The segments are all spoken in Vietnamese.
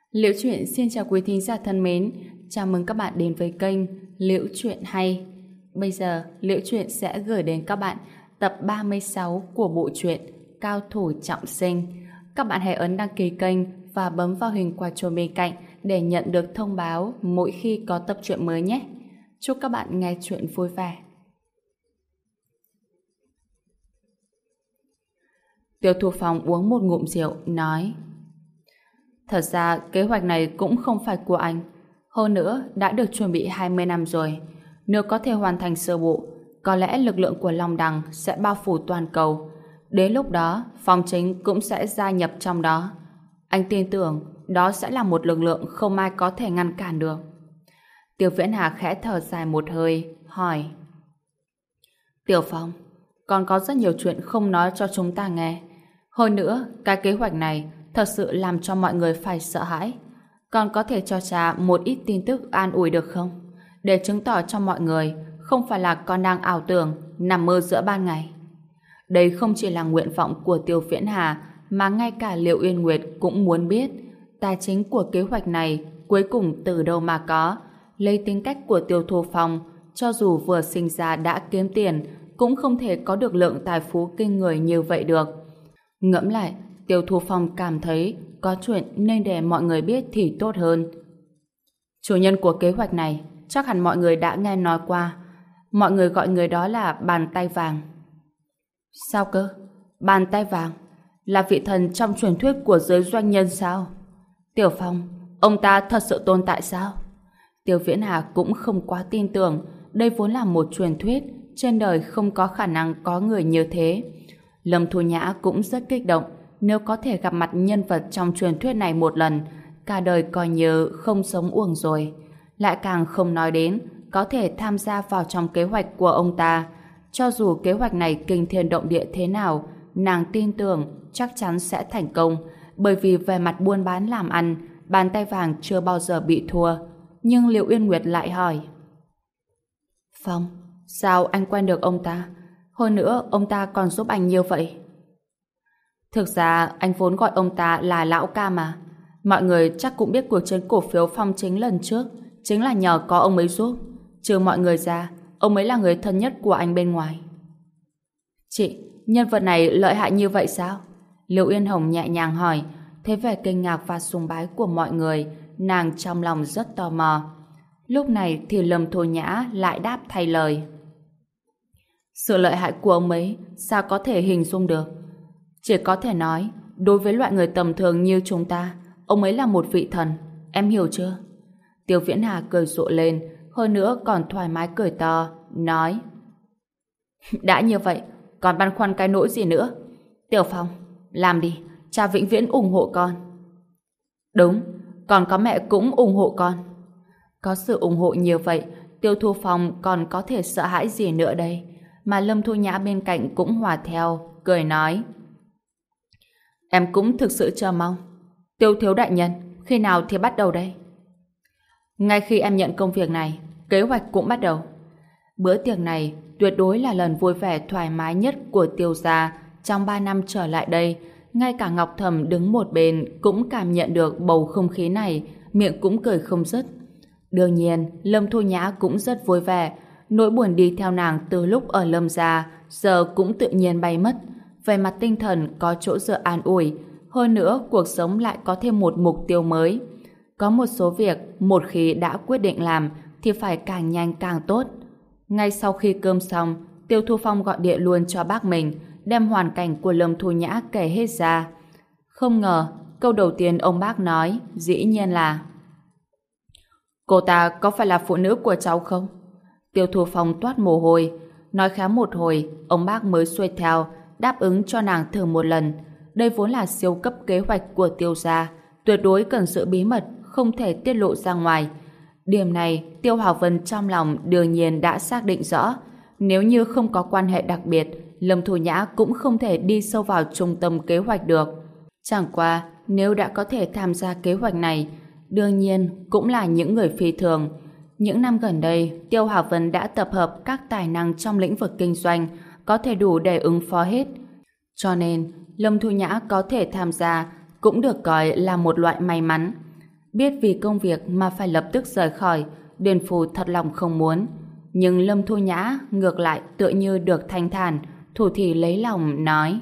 Liễu Chuyện xin chào quý thính giả thân mến, chào mừng các bạn đến với kênh Liễu Chuyện Hay. Bây giờ, Liễu Chuyện sẽ gửi đến các bạn tập 36 của bộ truyện Cao Thủ Trọng Sinh. Các bạn hãy ấn đăng ký kênh và bấm vào hình quả chuông bên cạnh để nhận được thông báo mỗi khi có tập truyện mới nhé. Chúc các bạn nghe truyện vui vẻ. Tiêu Thu Phong uống một ngụm rượu, nói: Thật ra kế hoạch này cũng không phải của anh. Hơn nữa, đã được chuẩn bị 20 năm rồi. Nếu có thể hoàn thành sơ bộ, có lẽ lực lượng của Long Đằng sẽ bao phủ toàn cầu. Đến lúc đó, Phong Chính cũng sẽ gia nhập trong đó. Anh tin tưởng đó sẽ là một lực lượng không ai có thể ngăn cản được. Tiêu Viễn Hà khẽ thở dài một hơi, hỏi: Tiểu Phong, còn có rất nhiều chuyện không nói cho chúng ta nghe. Hơn nữa, cái kế hoạch này thật sự làm cho mọi người phải sợ hãi. Con có thể cho cha một ít tin tức an ủi được không? Để chứng tỏ cho mọi người không phải là con đang ảo tưởng, nằm mơ giữa ban ngày. Đây không chỉ là nguyện vọng của Tiêu Viễn Hà, mà ngay cả Liệu Uyên Nguyệt cũng muốn biết tài chính của kế hoạch này cuối cùng từ đâu mà có. Lấy tính cách của Tiêu Thu Phong, cho dù vừa sinh ra đã kiếm tiền, cũng không thể có được lượng tài phú kinh người như vậy được. Ngẫm lại, Tiêu Thu Phong cảm thấy có chuyện nên để mọi người biết thì tốt hơn. Chủ nhân của kế hoạch này chắc hẳn mọi người đã nghe nói qua. Mọi người gọi người đó là Bàn Tay Vàng. Sao cơ? Bàn Tay Vàng là vị thần trong truyền thuyết của giới doanh nhân sao? Tiểu Phong, ông ta thật sự tồn tại sao? Tiêu Viễn Hà cũng không quá tin tưởng. Đây vốn là một truyền thuyết, trên đời không có khả năng có người như thế. Lâm Thu Nhã cũng rất kích động. Nếu có thể gặp mặt nhân vật trong truyền thuyết này một lần, cả đời coi như không sống uổng rồi. Lại càng không nói đến có thể tham gia vào trong kế hoạch của ông ta. Cho dù kế hoạch này kinh thiên động địa thế nào, nàng tin tưởng chắc chắn sẽ thành công, bởi vì về mặt buôn bán làm ăn, Bàn Tay Vàng chưa bao giờ bị thua. Nhưng Liệu Uyên Nguyệt lại hỏi: Phong, sao anh quen được ông ta? Hơn nữa, ông ta còn giúp anh như vậy. Thực ra, anh vốn gọi ông ta là Lão Ca mà. Mọi người chắc cũng biết cuộc chiến cổ phiếu Phong Chính lần trước chính là nhờ có ông ấy giúp. Trừ mọi người ra, ông ấy là người thân nhất của anh bên ngoài. Chị, nhân vật này lợi hại như vậy sao? Lưu Yên Hồng nhẹ nhàng hỏi. Thế vẻ kinh ngạc và sùng bái của mọi người, nàng trong lòng rất tò mò. Lúc này thì Lâm Thu Nhã lại đáp thay lời. Sự lợi hại của ông ấy sao có thể hình dung được? Chỉ có thể nói, đối với loại người tầm thường như chúng ta, ông ấy là một vị thần. Em hiểu chưa? Tiêu Viễn Hà cười rộ lên, hơn nữa còn thoải mái cười to, nói: Đã như vậy, còn băn khoăn cái nỗi gì nữa? Tiểu Phong, làm đi, cha vĩnh viễn ủng hộ con. Đúng, còn có mẹ cũng ủng hộ con. Có sự ủng hộ như vậy, Tiêu Thu Phong còn có thể sợ hãi gì nữa đây? Mà Lâm Thu Nhã bên cạnh cũng hòa theo, cười nói: Em cũng thực sự chờ mong. Tiêu thiếu đại nhân, khi nào thì bắt đầu đây? Ngay khi em nhận công việc này, kế hoạch cũng bắt đầu. Bữa tiệc này tuyệt đối là lần vui vẻ thoải mái nhất của Tiêu gia trong 3 năm trở lại đây. Ngay cả Ngọc Thẩm đứng một bên cũng cảm nhận được bầu không khí này, miệng cũng cười không dứt. Đương nhiên, Lâm Thu Nhã cũng rất vui vẻ. Nỗi buồn đi theo nàng từ lúc ở Lâm gia giờ cũng tự nhiên bay mất. Về mặt tinh thần có chỗ dựa an ủi, hơn nữa cuộc sống lại có thêm một mục tiêu mới. Có một số việc một khi đã quyết định làm thì phải càng nhanh càng tốt. Ngay sau khi cơm xong, Tiêu Thu Phong gọi điện luôn cho bác mình, đem hoàn cảnh của Lâm Thu Nhã kể hết ra. Không ngờ, câu đầu tiên ông bác nói dĩ nhiên là: Cô ta có phải là phụ nữ của cháu không? Tiêu Thu Phong toát mồ hôi. Nói khá một hồi, ông bác mới xuôi theo, đáp ứng cho nàng thử một lần. Đây vốn là siêu cấp kế hoạch của Tiêu gia, tuyệt đối cần sự bí mật, không thể tiết lộ ra ngoài. Điểm này, Tiêu Hảo Vân trong lòng đương nhiên đã xác định rõ. Nếu như không có quan hệ đặc biệt, Lâm Thu Nhã cũng không thể đi sâu vào trung tâm kế hoạch được. Chẳng qua, nếu đã có thể tham gia kế hoạch này, đương nhiên cũng là những người phi thường. Những năm gần đây, Tiêu Hảo Vân đã tập hợp các tài năng trong lĩnh vực kinh doanh, có thể đủ để ứng phó hết. Cho nên, Lâm Thu Nhã có thể tham gia cũng được coi là một loại may mắn. Biết vì công việc mà phải lập tức rời khỏi, Điền Phù thật lòng không muốn. Nhưng Lâm Thu Nhã ngược lại tựa như được thanh thản, thủ thỉ lấy lòng nói: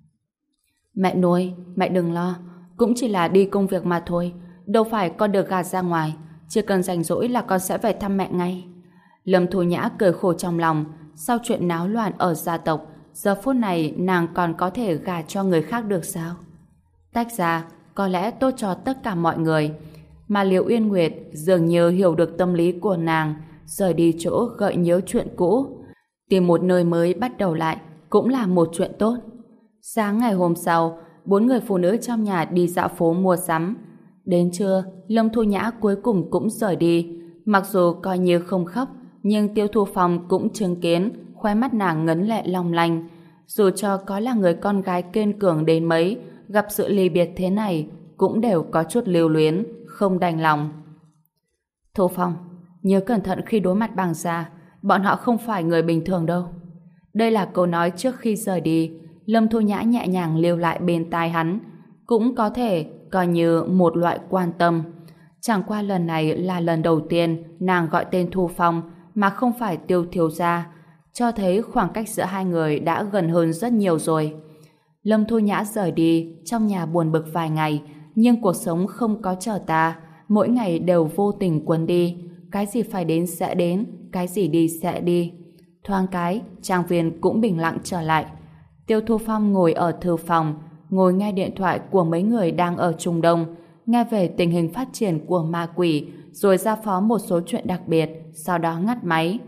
Mẹ nuôi, mẹ đừng lo, cũng chỉ là đi công việc mà thôi, đâu phải con được gạt ra ngoài, chỉ cần rảnh rỗi là con sẽ về thăm mẹ ngay. Lâm Thu Nhã cười khổ trong lòng, sau chuyện náo loạn ở gia tộc, giờ phút này nàng còn có thể gả cho người khác được sao? Tách ra, có lẽ tốt cho tất cả mọi người. Mà Liễu Uyên Nguyệt dường như hiểu được tâm lý của nàng, rời đi chỗ gợi nhớ chuyện cũ. Tìm một nơi mới bắt đầu lại cũng là một chuyện tốt. Sáng ngày hôm sau, 4 người phụ nữ trong nhà đi dạo phố mua sắm. Đến trưa, Lâm Thu Nhã cuối cùng cũng rời đi. Mặc dù coi như không khóc, nhưng Tiêu Thu Phong cũng chứng kiến khóe mắt nàng ngấn lệ long lanh. Dù cho có là người con gái kiên cường đến mấy, gặp sự ly biệt thế này cũng đều có chút lưu luyến, không đành lòng. Thu Phong, nhớ cẩn thận khi đối mặt bằng gia, bọn họ không phải người bình thường đâu. Đây là câu nói trước khi rời đi. Lâm Thu Nhã nhẹ nhàng lưu lại bên tai hắn, cũng có thể coi như một loại quan tâm. Chẳng qua lần này là lần đầu tiên nàng gọi tên Thu Phong mà không phải Tiêu thiếu gia, cho thấy khoảng cách giữa hai người đã gần hơn rất nhiều rồi. Lâm Thu Nhã rời đi, trong nhà buồn bực vài ngày, nhưng cuộc sống không có chờ ta, mỗi ngày đều vô tình cuốn đi. Cái gì phải đến sẽ đến, cái gì đi sẽ đi. Thoáng cái, trang viên cũng bình lặng trở lại. Tiêu Thu Phong ngồi ở thư phòng, ngồi nghe điện thoại của mấy người đang ở Trung Đông, nghe về tình hình phát triển của ma quỷ, rồi ra phó một số chuyện đặc biệt, sau đó ngắt máy.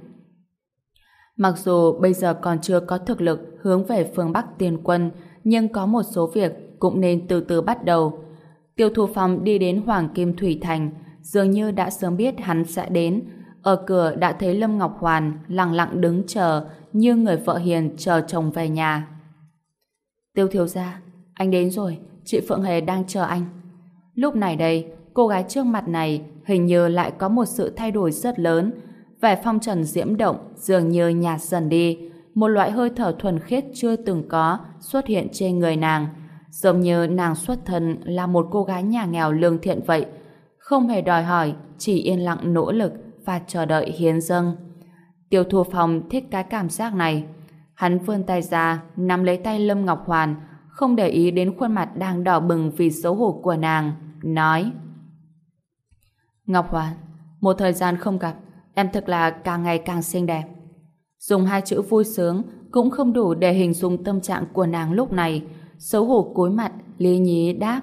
Mặc dù bây giờ còn chưa có thực lực hướng về phương Bắc tiên quân, nhưng có một số việc cũng nên từ từ bắt đầu. Tiêu Thu Phong đi đến Hoàng Kim Thủy Thành, dường như đã sớm biết hắn sẽ đến. Ở cửa đã thấy Lâm Ngọc Hoàn lặng lặng đứng chờ, như người vợ hiền chờ chồng về nhà. Tiêu thiếu gia, anh đến rồi, chị Phượng Hề đang chờ anh. Lúc này đây, cô gái trước mặt này hình như lại có một sự thay đổi rất lớn. Vẻ phong trần diễm động dường như nhạt dần đi, một loại hơi thở thuần khiết chưa từng có xuất hiện trên người nàng, giống như nàng xuất thân là một cô gái nhà nghèo lương thiện vậy, không hề đòi hỏi, chỉ yên lặng nỗ lực và chờ đợi hiến dâng. Tiêu Thu Phong thích cái cảm giác này. Hắn vươn tay ra, nắm lấy tay Lâm Ngọc Hoàn, không để ý đến khuôn mặt đang đỏ bừng vì xấu hổ của nàng, nói: Ngọc Hoàn, một thời gian không gặp, em thật là càng ngày càng xinh đẹp. Dùng hai chữ vui sướng cũng không đủ để hình dung tâm trạng của nàng lúc này. Xấu hổ cúi mặt, lý nhí đáp: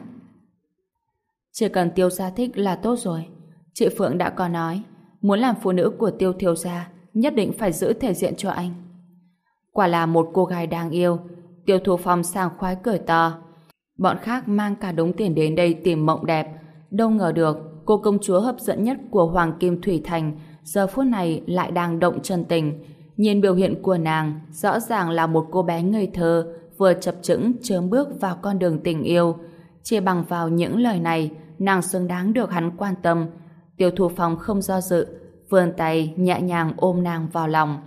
Chỉ cần Tiêu gia thích là tốt rồi. Chị Phượng đã có nói, muốn làm phụ nữ của Tiêu thiếu gia, nhất định phải giữ thể diện cho anh. Quả là một cô gái đáng yêu. Tiêu Thu Phong sảng khoái cười to. Bọn khác mang cả đống tiền đến đây tìm mộng đẹp, đâu ngờ được cô công chúa hấp dẫn nhất của Hoàng Kim Thủy Thành giờ phút này lại đang động chân tình. Nhìn biểu hiện của nàng, rõ ràng là một cô bé ngây thơ vừa chập chững chớm bước vào con đường tình yêu. Chỉ bằng vào những lời này, nàng xứng đáng được hắn quan tâm. Tiêu Thu Phong không do dự, vươn tay nhẹ nhàng ôm nàng vào lòng.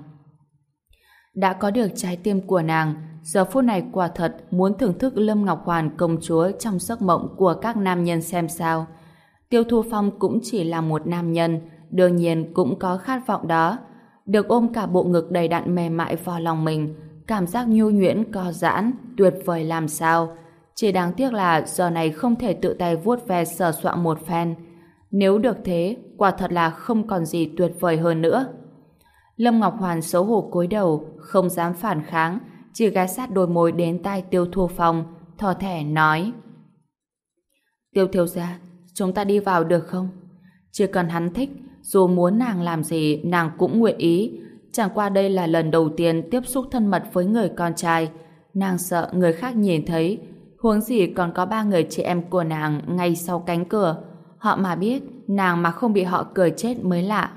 Đã có được trái tim của nàng, giờ phút này quả thật muốn thưởng thức Lâm Ngọc Hoàn công chúa trong giấc mộng của các nam nhân xem sao. Tiêu Thu Phong cũng chỉ là một nam nhân, đương nhiên cũng có khát vọng đó. Được ôm cả bộ ngực đầy đặn mềm mại vào lòng mình, cảm giác nhu nhuyễn co giãn, tuyệt vời làm sao. Chỉ đáng tiếc là giờ này không thể tự tay vuốt ve sờ soạng một phen. Nếu được thế, quả thật là không còn gì tuyệt vời hơn nữa. Lâm Ngọc Hoàn xấu hổ cúi đầu, không dám phản kháng, chỉ ghé sát đôi môi đến tai Tiêu Thu Phong, thò thẻ nói: Tiêu thiếu gia, chúng ta đi vào được không? Chỉ cần hắn thích, dù muốn nàng làm gì nàng cũng nguyện ý. Chẳng qua đây là lần đầu tiên tiếp xúc thân mật với người con trai, nàng sợ người khác nhìn thấy, huống gì còn có 3 người chị em của nàng ngay sau cánh cửa. Họ mà biết, nàng mà không bị họ cười chết mới lạ.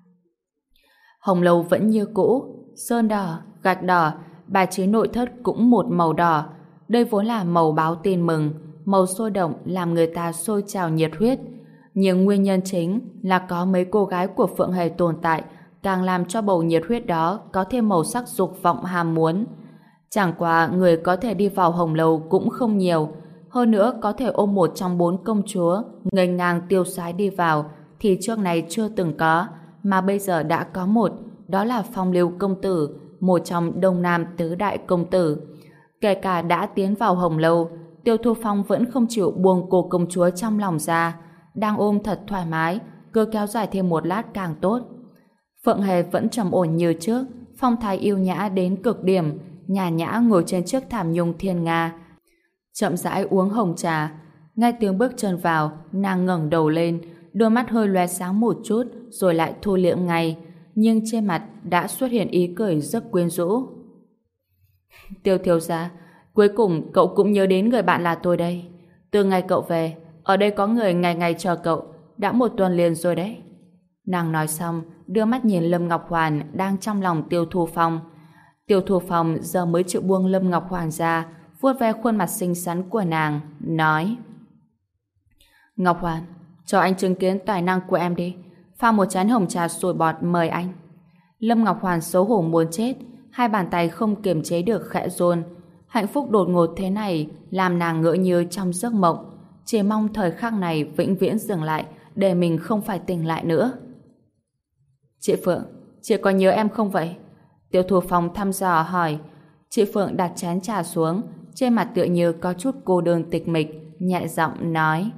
Hồng lâu vẫn như cũ, sơn đỏ, gạch đỏ, bài trí nội thất cũng một màu đỏ. Đây vốn là màu báo tin mừng, màu sôi động làm người ta sôi trào nhiệt huyết. Nhưng nguyên nhân chính là có mấy cô gái của Phượng Hề tồn tại, càng làm cho bầu nhiệt huyết đó có thêm màu sắc dục vọng ham muốn. Chẳng qua người có thể đi vào hồng lâu cũng không nhiều. hơn nữa có thể ôm một trong 4 công chúa nghênh ngang tiêu sái đi vào thì trước này chưa từng có, mà bây giờ đã có một, đó là Phong Lưu công tử, một trong Đông Nam tứ đại công tử. Kể cả đã tiến vào Hồng Lâu, Tiêu Thu Phong vẫn không chịu buông cô công chúa trong lòng ra, đang ôm thật thoải mái, cứ kéo dài thêm một lát càng tốt. Phượng Hề vẫn trầm ổn như trước, phong thái yêu nhã đến cực điểm, nhã nhã ngồi trên chiếc thảm nhung thiên nga, chậm rãi uống hồng trà. Nghe tiếng bước chân vào, nàng ngẩng đầu lên, đôi mắt hơi lóe sáng một chút, rồi lại thu liễm ngay, nhưng trên mặt đã xuất hiện ý cười rất quyến rũ. Tiêu thiếu gia, cuối cùng cậu cũng nhớ đến người bạn là tôi đây. Từ ngày cậu về, ở đây có người ngày ngày chờ cậu, đã 1 tuần liền rồi đấy. Nàng nói xong, đưa mắt nhìn Lâm Ngọc Hoàn đang trong lòng Tiêu Thu Phong. Tiêu Thu Phong giờ mới chịu buông Lâm Ngọc Hoàn ra, vuốt ve khuôn mặt xinh xắn của nàng, nói: Ngọc Hoàn, cho anh chứng kiến tài năng của em đi, pha một chén hồng trà sủi bọt mời anh. Lâm Ngọc Hoàn xấu hổ muốn chết, hai bàn tay không kiềm chế được khẽ run. Hạnh phúc đột ngột thế này làm nàng ngỡ như trong giấc mộng, chỉ mong thời khắc này vĩnh viễn dừng lại để mình không phải tỉnh lại nữa. Chị Phượng, chị có nhớ em không vậy? Tiêu Thu Phong thăm dò hỏi. Chị Phượng đặt chén trà xuống, trên mặt tựa như có chút cô đơn tịch mịch, nhẹ giọng nói: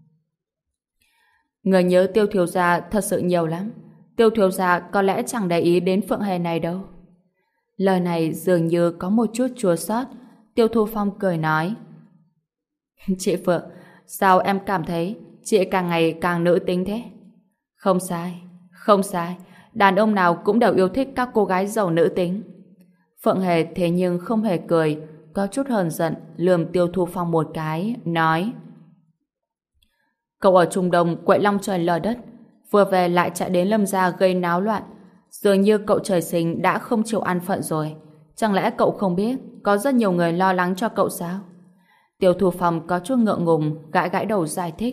Người nhớ Tiêu thiếu gia thật sự nhiều lắm. Tiêu thiếu gia có lẽ chẳng để ý đến Phượng Hề này đâu. Lời này dường như có một chút chua xót. Tiêu Thu Phong cười nói: Chị Phượng, sao em cảm thấy chị càng ngày càng nữ tính thế? Không sai, không sai. Đàn ông nào cũng đều yêu thích các cô gái giàu nữ tính. Phượng Hề thế nhưng không hề cười, có chút hờn giận lườm Tiêu Thu Phong một cái, nói: Cậu ở Trung Đông quậy long trời lở đất, vừa về lại chạy đến Lâm gia gây náo loạn. Dường như cậu trời sinh đã không chịu an phận rồi. Chẳng lẽ cậu không biết có rất nhiều người lo lắng cho cậu sao? Tiêu Thu Phong có chút ngượng ngùng, gãi gãi đầu giải thích: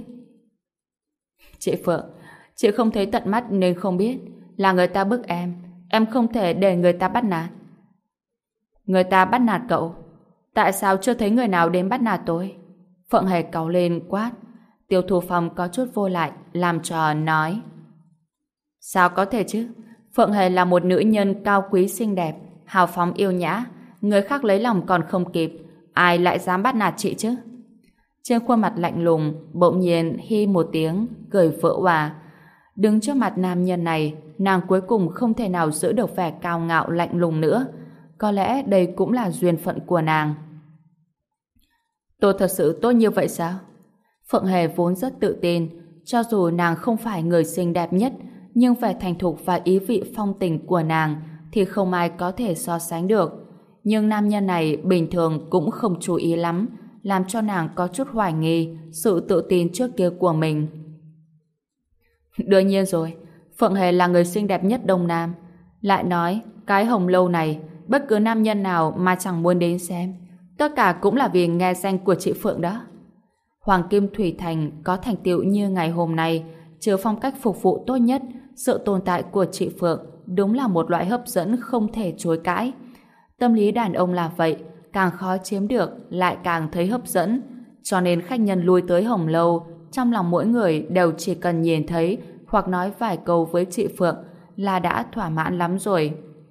Chị Phượng, chị không thấy tận mắt nên không biết. Là người ta bức em không thể để người ta bắt nạt. Người ta bắt nạt cậu? Tại sao chưa thấy người nào đến bắt nạt tôi? Phượng Hề cáu lên quát. Tiêu Thu Phong có chút vô lại, làm trò nói: Sao có thể chứ? Phượng Hề là một nữ nhân cao quý xinh đẹp, hào phóng yêu nhã, người khác lấy lòng còn không kịp, ai lại dám bắt nạt chị chứ? Trên khuôn mặt lạnh lùng bỗng nhiên hi một tiếng, cười vỡ òa. Đứng trước mặt nam nhân này, nàng cuối cùng không thể nào giữ được vẻ cao ngạo lạnh lùng nữa. Có lẽ đây cũng là duyên phận của nàng. Tôi thật sự tốt như vậy sao? Phượng Hề vốn rất tự tin, cho dù nàng không phải người xinh đẹp nhất, nhưng vẻ thành thục và ý vị phong tình của nàng thì không ai có thể so sánh được. Nhưng nam nhân này bình thường cũng không chú ý lắm, làm cho nàng có chút hoài nghi sự tự tin trước kia của mình. Đương nhiên rồi, Phượng Hề là người xinh đẹp nhất Đông Nam. Lại nói, cái Hồng Lâu này, bất cứ nam nhân nào mà chẳng muốn đến xem, tất cả cũng là vì nghe danh của chị Phượng đó. Hoàng Kim Thủy Thành có thành tựu như ngày hôm nay, trừ phong cách phục vụ tốt nhất, sự tồn tại của chị Phượng đúng là một loại hấp dẫn không thể chối cãi. Tâm lý đàn ông là vậy, càng khó chiếm được lại càng thấy hấp dẫn, cho nên khách nhân lui tới Hồng Lâu, trong lòng mỗi người đều chỉ cần nhìn thấy hoặc nói vài câu với chị Phượng là đã thỏa mãn lắm rồi.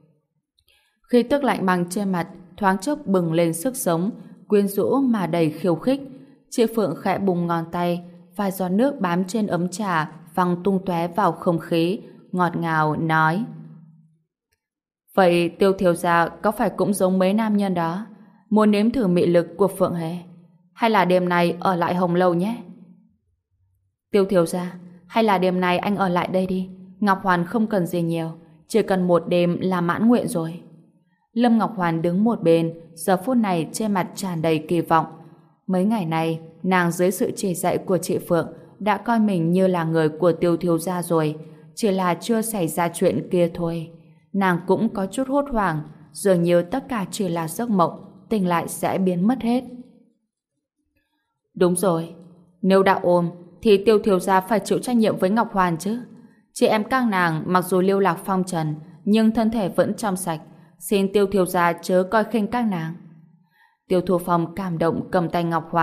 Khi tức lạnh băng trên mặt thoáng chốc bừng lên sức sống, quyến rũ mà đầy khiêu khích. Chị Phượng khẽ búng ngón tay, vài giọt nước bám trên ấm trà văng tung tóe vào không khí, ngọt ngào nói: Vậy Tiêu thiếu gia có phải cũng giống mấy nam nhân đó, muốn nếm thử mị lực của Phượng Hề? Hay là đêm nay ở lại Hồng Lâu nhé? Tiêu thiếu gia, hay là đêm nay anh ở lại đây đi. Ngọc Hoàn không cần gì nhiều, chỉ cần một đêm là mãn nguyện rồi. Lâm Ngọc Hoàn đứng một bên, giờ phút này trên mặt tràn đầy kỳ vọng. Mấy ngày nay, nàng dưới sự chỉ dạy của chị Phượng đã coi mình như là người của Tiêu thiếu gia rồi, chỉ là chưa xảy ra chuyện kia thôi. Nàng cũng có chút hốt hoảng, dường như tất cả chỉ là giấc mộng, tỉnh lại sẽ biến mất hết. Đúng rồi, nếu đã ôm thì Tiêu thiếu gia phải chịu trách nhiệm với Ngọc Hoàn chứ. Chị em các nàng mặc dù lưu lạc phong trần, nhưng thân thể vẫn trong sạch, xin Tiêu thiếu gia chớ coi khinh các nàng. Tiêu Thu Phong cảm động cầm tay Ngọc Hoàn,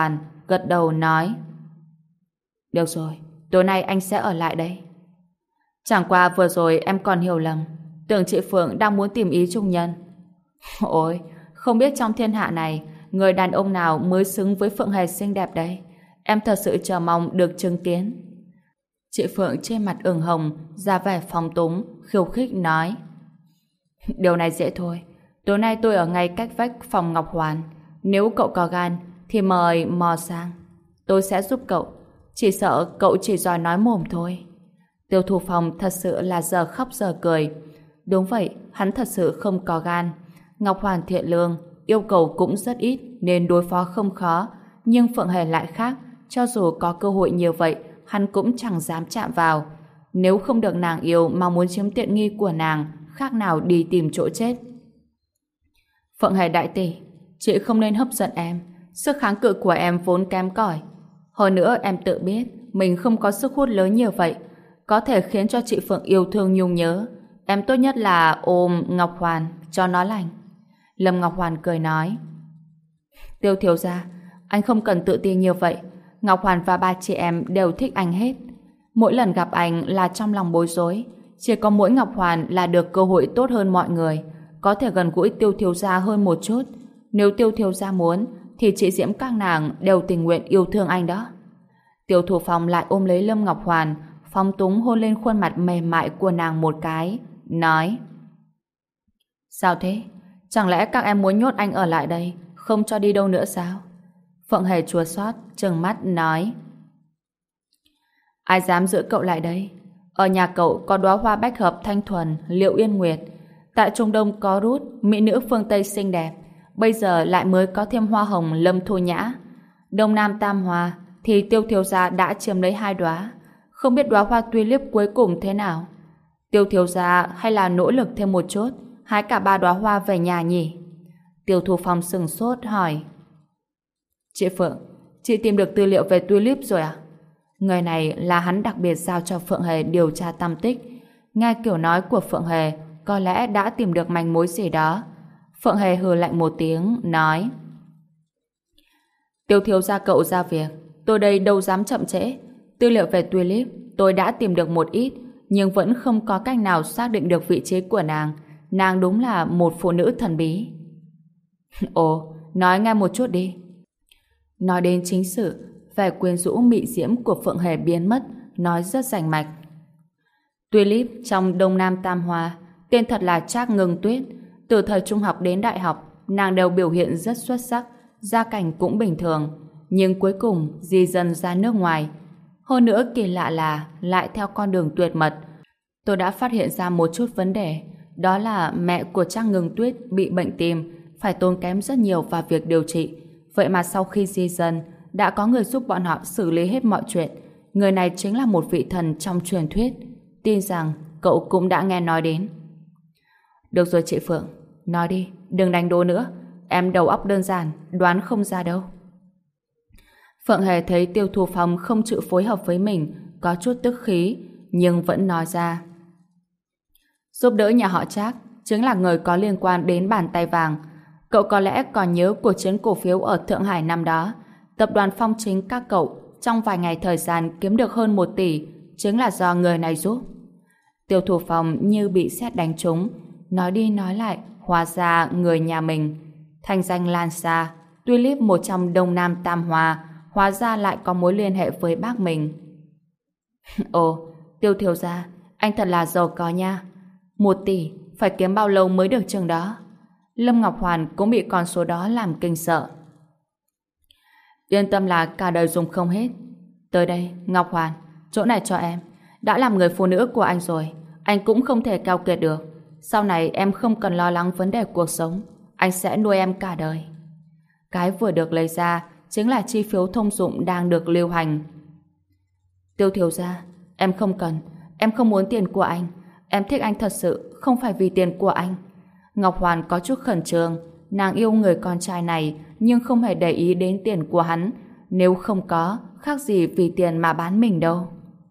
gật đầu nói: Được rồi, tối nay anh sẽ ở lại đây. Chẳng qua vừa rồi em còn hiểu lầm, tưởng chị Phượng đang muốn tìm ý trung nhân. Ôi, không biết trong thiên hạ này người đàn ông nào mới xứng với Phượng Hề xinh đẹp đấy. Em thật sự chờ mong được chứng kiến. Chị Phượng trên mặt ửng hồng, ra vẻ phóng túng, khiêu khích nói: Điều này dễ thôi. Tối nay tôi ở ngay cách vách phòng Ngọc Hoàn. Nếu cậu có gan thì mời mò sang. Tôi sẽ giúp cậu. Chỉ sợ cậu chỉ giỏi nói mồm thôi. Tiêu Thu Phong thật sự là giờ khóc giờ cười. Đúng vậy, hắn thật sự không có gan. Ngọc Hoàn thiện lương, yêu cầu cũng rất ít nên đối phó không khó. Nhưng Phượng Hề lại khác. Cho dù có cơ hội như vậy, hắn cũng chẳng dám chạm vào. Nếu không được nàng yêu mà muốn chiếm tiện nghi của nàng, khác nào đi tìm chỗ chết. Phượng Hề đại tỷ, chị không nên hấp dẫn em. Sức kháng cự của em vốn kém cỏi. Hơn nữa em tự biết mình không có sức hút lớn như vậy, có thể khiến cho chị Phượng yêu thương nhung nhớ. Em tốt nhất là ôm Ngọc Hoàn cho nó lành. Lâm Ngọc Hoàn cười nói: Tiêu thiếu gia, anh không cần tự tin như vậy. Ngọc Hoàn và ba chị em đều thích anh hết. Mỗi lần gặp anh là trong lòng bối rối. Chỉ có mỗi Ngọc Hoàn là được cơ hội tốt hơn mọi người, có thể gần gũi Tiêu thiếu gia hơn một chút. Nếu Tiêu thiếu gia muốn thì chị Diễm các nàng đều tình nguyện yêu thương anh đó. Tiêu Thủ Phong lại ôm lấy Lâm Ngọc Hoàn, phóng túng hôn lên khuôn mặt mềm mại của nàng một cái, nói: Sao thế? Chẳng lẽ các em muốn nhốt anh ở lại đây, không cho đi đâu nữa sao? Phượng Hề chua xót trừng mắt nói: Ai dám giữ cậu lại đây? Ở nhà cậu có đóa hoa bách hợp thanh thuần, Liệu Yên Nguyệt. Tại Trung Đông có Rút, mỹ nữ phương Tây xinh đẹp. Bây giờ lại mới có thêm hoa hồng Lâm Thu Nhã. Đông Nam Tam Hoa thì Tiêu thiếu gia đã chiếm lấy 2 đóa. Không biết đóa hoa tulip cuối cùng thế nào? Tiêu thiếu gia hay là nỗ lực thêm một chút, hái cả 3 đóa hoa về nhà nhỉ? Tiêu Thu Phong sừng sốt hỏi: Chị Phượng, chị tìm được tư liệu về tulip rồi à? Người này là hắn đặc biệt giao cho Phượng Hề điều tra tăm tích. Nghe kiểu nói của Phượng Hề, có lẽ đã tìm được manh mối gì đó. Phượng Hề hừ lạnh một tiếng, nói: Tiêu thiếu gia cậu ra việc, tôi đây đâu dám chậm trễ. Tư liệu về tulip tôi đã tìm được một ít, nhưng vẫn không có cách nào xác định được vị trí của nàng. Nàng đúng là một phụ nữ thần bí. Ồ, nói nghe một chút đi. Nói đến chính sự, vẻ quyến rũ mị diễm của Phượng Hề biến mất, nói rất rành mạch. Tulip trong Đông Nam Tam Hoa, tên thật là Trác Ngưng Tuyết. Từ thời trung học đến đại học, nàng đều biểu hiện rất xuất sắc, gia cảnh cũng bình thường, nhưng cuối cùng di dân ra nước ngoài. Hơn nữa kỳ lạ là lại theo con đường tuyệt mật. Tôi đã phát hiện ra một chút vấn đề, đó là mẹ của Trác Ngưng Tuyết bị bệnh tim, phải tốn kém rất nhiều vào việc điều trị. Vậy mà sau khi di dân, đã có người giúp bọn họ xử lý hết mọi chuyện. Người này chính là một vị thần trong truyền thuyết. Tin rằng cậu cũng đã nghe nói đến. Được rồi chị Phượng, nói đi, đừng đánh đố nữa. Em đầu óc đơn giản, đoán không ra đâu. Phượng Hề thấy Tiêu Thu Phong không chịu phối hợp với mình, có chút tức khí, nhưng vẫn nói ra: Giúp đỡ nhà họ Trác chính là người có liên quan đến bàn tay vàng. Cậu có lẽ còn nhớ cuộc chiến cổ phiếu ở Thượng Hải năm đó. Tập đoàn Phong Chính các cậu trong vài ngày thời gian kiếm được hơn 1 tỷ, chính là do người này giúp. Tiêu Thủ Phong như bị sét đánh trúng, nói đi nói lại, hóa ra người nhà mình. Thành danh lan xa, tulip một trong Đông Nam Tam Hoa, hóa ra lại có mối liên hệ với bác mình. Ồ, Tiêu thiếu gia, anh thật là giàu có nha. 1 tỷ, phải kiếm bao lâu mới được chừng đó? Lâm Ngọc Hoàn cũng bị con số đó làm kinh sợ. Yên tâm là cả đời dùng không hết. Tới đây, Ngọc Hoàn, chỗ này cho em. Đã làm người phụ nữ của anh rồi, anh cũng không thể keo kiệt được. Sau này em không cần lo lắng vấn đề cuộc sống, anh sẽ nuôi em cả đời. Cái vừa được lấy ra chính là chi phiếu thông dụng đang được lưu hành. Tiêu thiếu gia, em không cần, em không muốn tiền của anh. Em thích anh thật sự, không phải vì tiền của anh. Ngọc Hoàn có chút khẩn trương. Nàng yêu người con trai này nhưng không hề để ý đến tiền của hắn. Nếu không có, khác gì vì tiền mà bán mình đâu.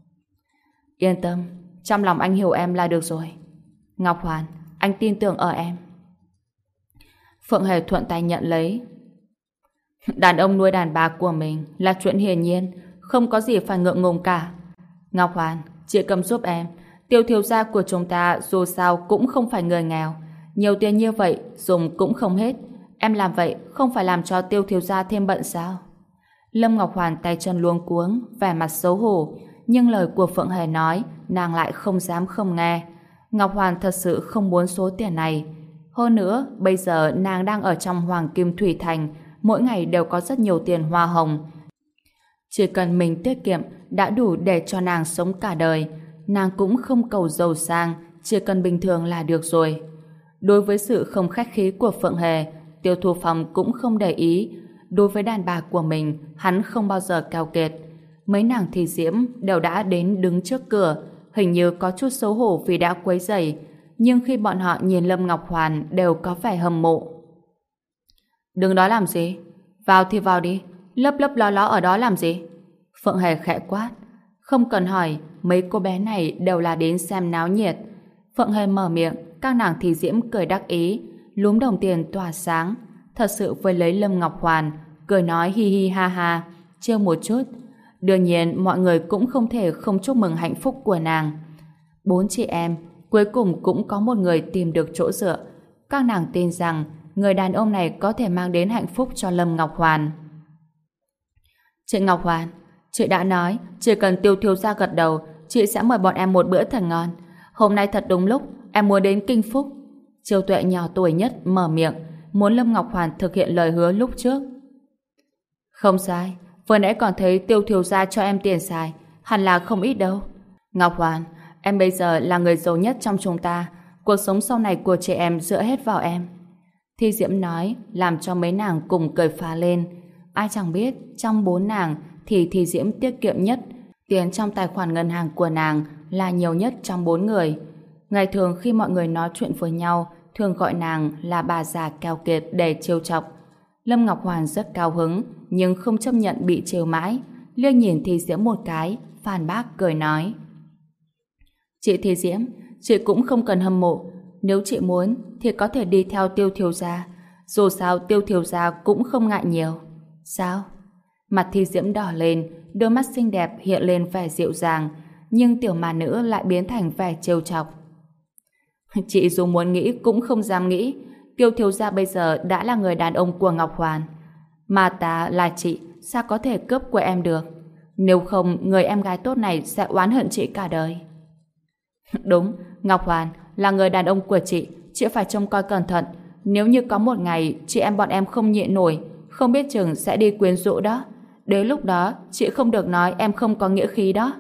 Yên tâm, trong lòng anh hiểu em là được rồi. Ngọc Hoàn, anh tin tưởng ở em. Phượng Hề thuận tay nhận lấy. Đàn ông nuôi đàn bà của mình là chuyện hiển nhiên, không có gì phải ngượng ngùng cả. Ngọc Hoàn, chị cầm giúp em. Tiêu thiếu gia của chúng ta dù sao cũng không phải người nghèo. Nhiều tiền như vậy dùng cũng không hết. Em làm vậy không phải làm cho tiêu thiếu gia thêm bận sao? Lâm Ngọc Hoàn tay chân luống cuống, vẻ mặt xấu hổ. Nhưng lời của Phượng Hề nói, nàng lại không dám không nghe. Ngọc Hoàn thật sự không muốn số tiền này. Hơn nữa, bây giờ nàng đang ở trong Hoàng Kim Thủy Thành, mỗi ngày đều có rất nhiều tiền hoa hồng. Chỉ cần mình tiết kiệm đã đủ để cho nàng sống cả đời. Nàng cũng không cầu giàu sang, chỉ cần bình thường là được rồi. Đối với sự không khách khí của Phượng Hề, Tiêu Thu Phong cũng không để ý. Đối với đàn bà của mình, hắn không bao giờ keo kiệt. Mấy nàng thì diễm đều đã đến đứng trước cửa, hình như có chút xấu hổ vì đã quấy rầy. Nhưng khi bọn họ nhìn Lâm Ngọc Hoàn đều có vẻ hâm mộ. Đừng đó làm gì? Vào thì vào đi, lấp lấp ló ló ở đó làm gì? Phượng Hề khẽ quát. Không cần hỏi, mấy cô bé này đều là đến xem náo nhiệt. Phượng Hề mở miệng, các nàng thì diễm cười đắc ý, lúm đồng tiền tỏa sáng. Thật sự với lấy Lâm Ngọc Hoàn, cười nói hi hi ha ha, trêu một chút. Đương nhiên mọi người cũng không thể không chúc mừng hạnh phúc của nàng. 4 chị em, cuối cùng cũng có một người tìm được chỗ dựa. Các nàng tin rằng người đàn ông này có thể mang đến hạnh phúc cho Lâm Ngọc Hoàn. Chị Ngọc Hoàn, chị đã nói chỉ cần Tiêu thiếu gia gật đầu, chị sẽ mời bọn em một bữa thật ngon. Hôm nay thật đúng lúc em muốn đến Kinh Phúc. Triều Tuệ nhỏ tuổi nhất mở miệng, muốn Lâm Ngọc Hoàn thực hiện lời hứa lúc trước. Không sai, vừa nãy còn thấy Tiêu thiếu gia cho em tiền xài, hẳn là không ít đâu. Ngọc Hoàn, em bây giờ là người giàu nhất trong chúng ta, cuộc sống sau này của chị em dựa hết vào em. Thi Diễm nói, làm cho mấy nàng cùng cười phá lên. Ai chẳng biết, trong 4 nàng thì Thi Diễm tiết kiệm nhất, tiền trong tài khoản ngân hàng của nàng là nhiều nhất trong 4 người. Ngày thường khi mọi người nói chuyện với nhau, thường gọi nàng là bà già keo kiệt để trêu chọc. Lâm Ngọc Hoàn rất cao hứng, nhưng không chấp nhận bị trêu mãi, liếc nhìn Thi Diễm một cái, phản bác cười nói. Chị Thi Diễm, chị cũng không cần hâm mộ, nếu chị muốn thì có thể đi theo Tiêu thiếu gia, dù sao Tiêu thiếu gia cũng không ngại nhiều. Sao? Mặt Thi Diễm đỏ lên, đôi mắt xinh đẹp hiện lên vẻ dịu dàng, nhưng tiểu mà nữ lại biến thành vẻ trêu chọc. Chị dù muốn nghĩ cũng không dám nghĩ, Tiêu thiếu gia bây giờ đã là người đàn ông của Ngọc Hoàn, mà ta là chị sao có thể cướp của em được? Nếu không, người em gái tốt này sẽ oán hận chị cả đời. Đúng, Ngọc Hoàn là người đàn ông của chị phải trông coi cẩn thận. Nếu như có một ngày chị em bọn em không nhịn nổi, không biết chừng sẽ đi quyến rũ đó. Đến lúc đó, chị không được nói em không có nghĩa khí đó.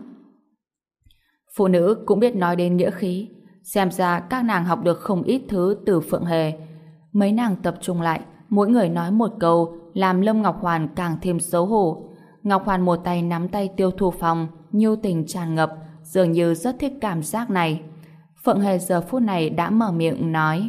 Phụ nữ cũng biết nói đến nghĩa khí. Xem ra các nàng học được không ít thứ từ Phượng Hề. Mấy nàng tập trung lại, mỗi người nói một câu, làm Lâm Ngọc Hoàn càng thêm xấu hổ. Ngọc Hoàn một tay nắm tay Tiêu Thu Phong, nhu tình tràn ngập, dường như rất thích cảm giác này. Phượng Hề giờ phút này đã mở miệng nói.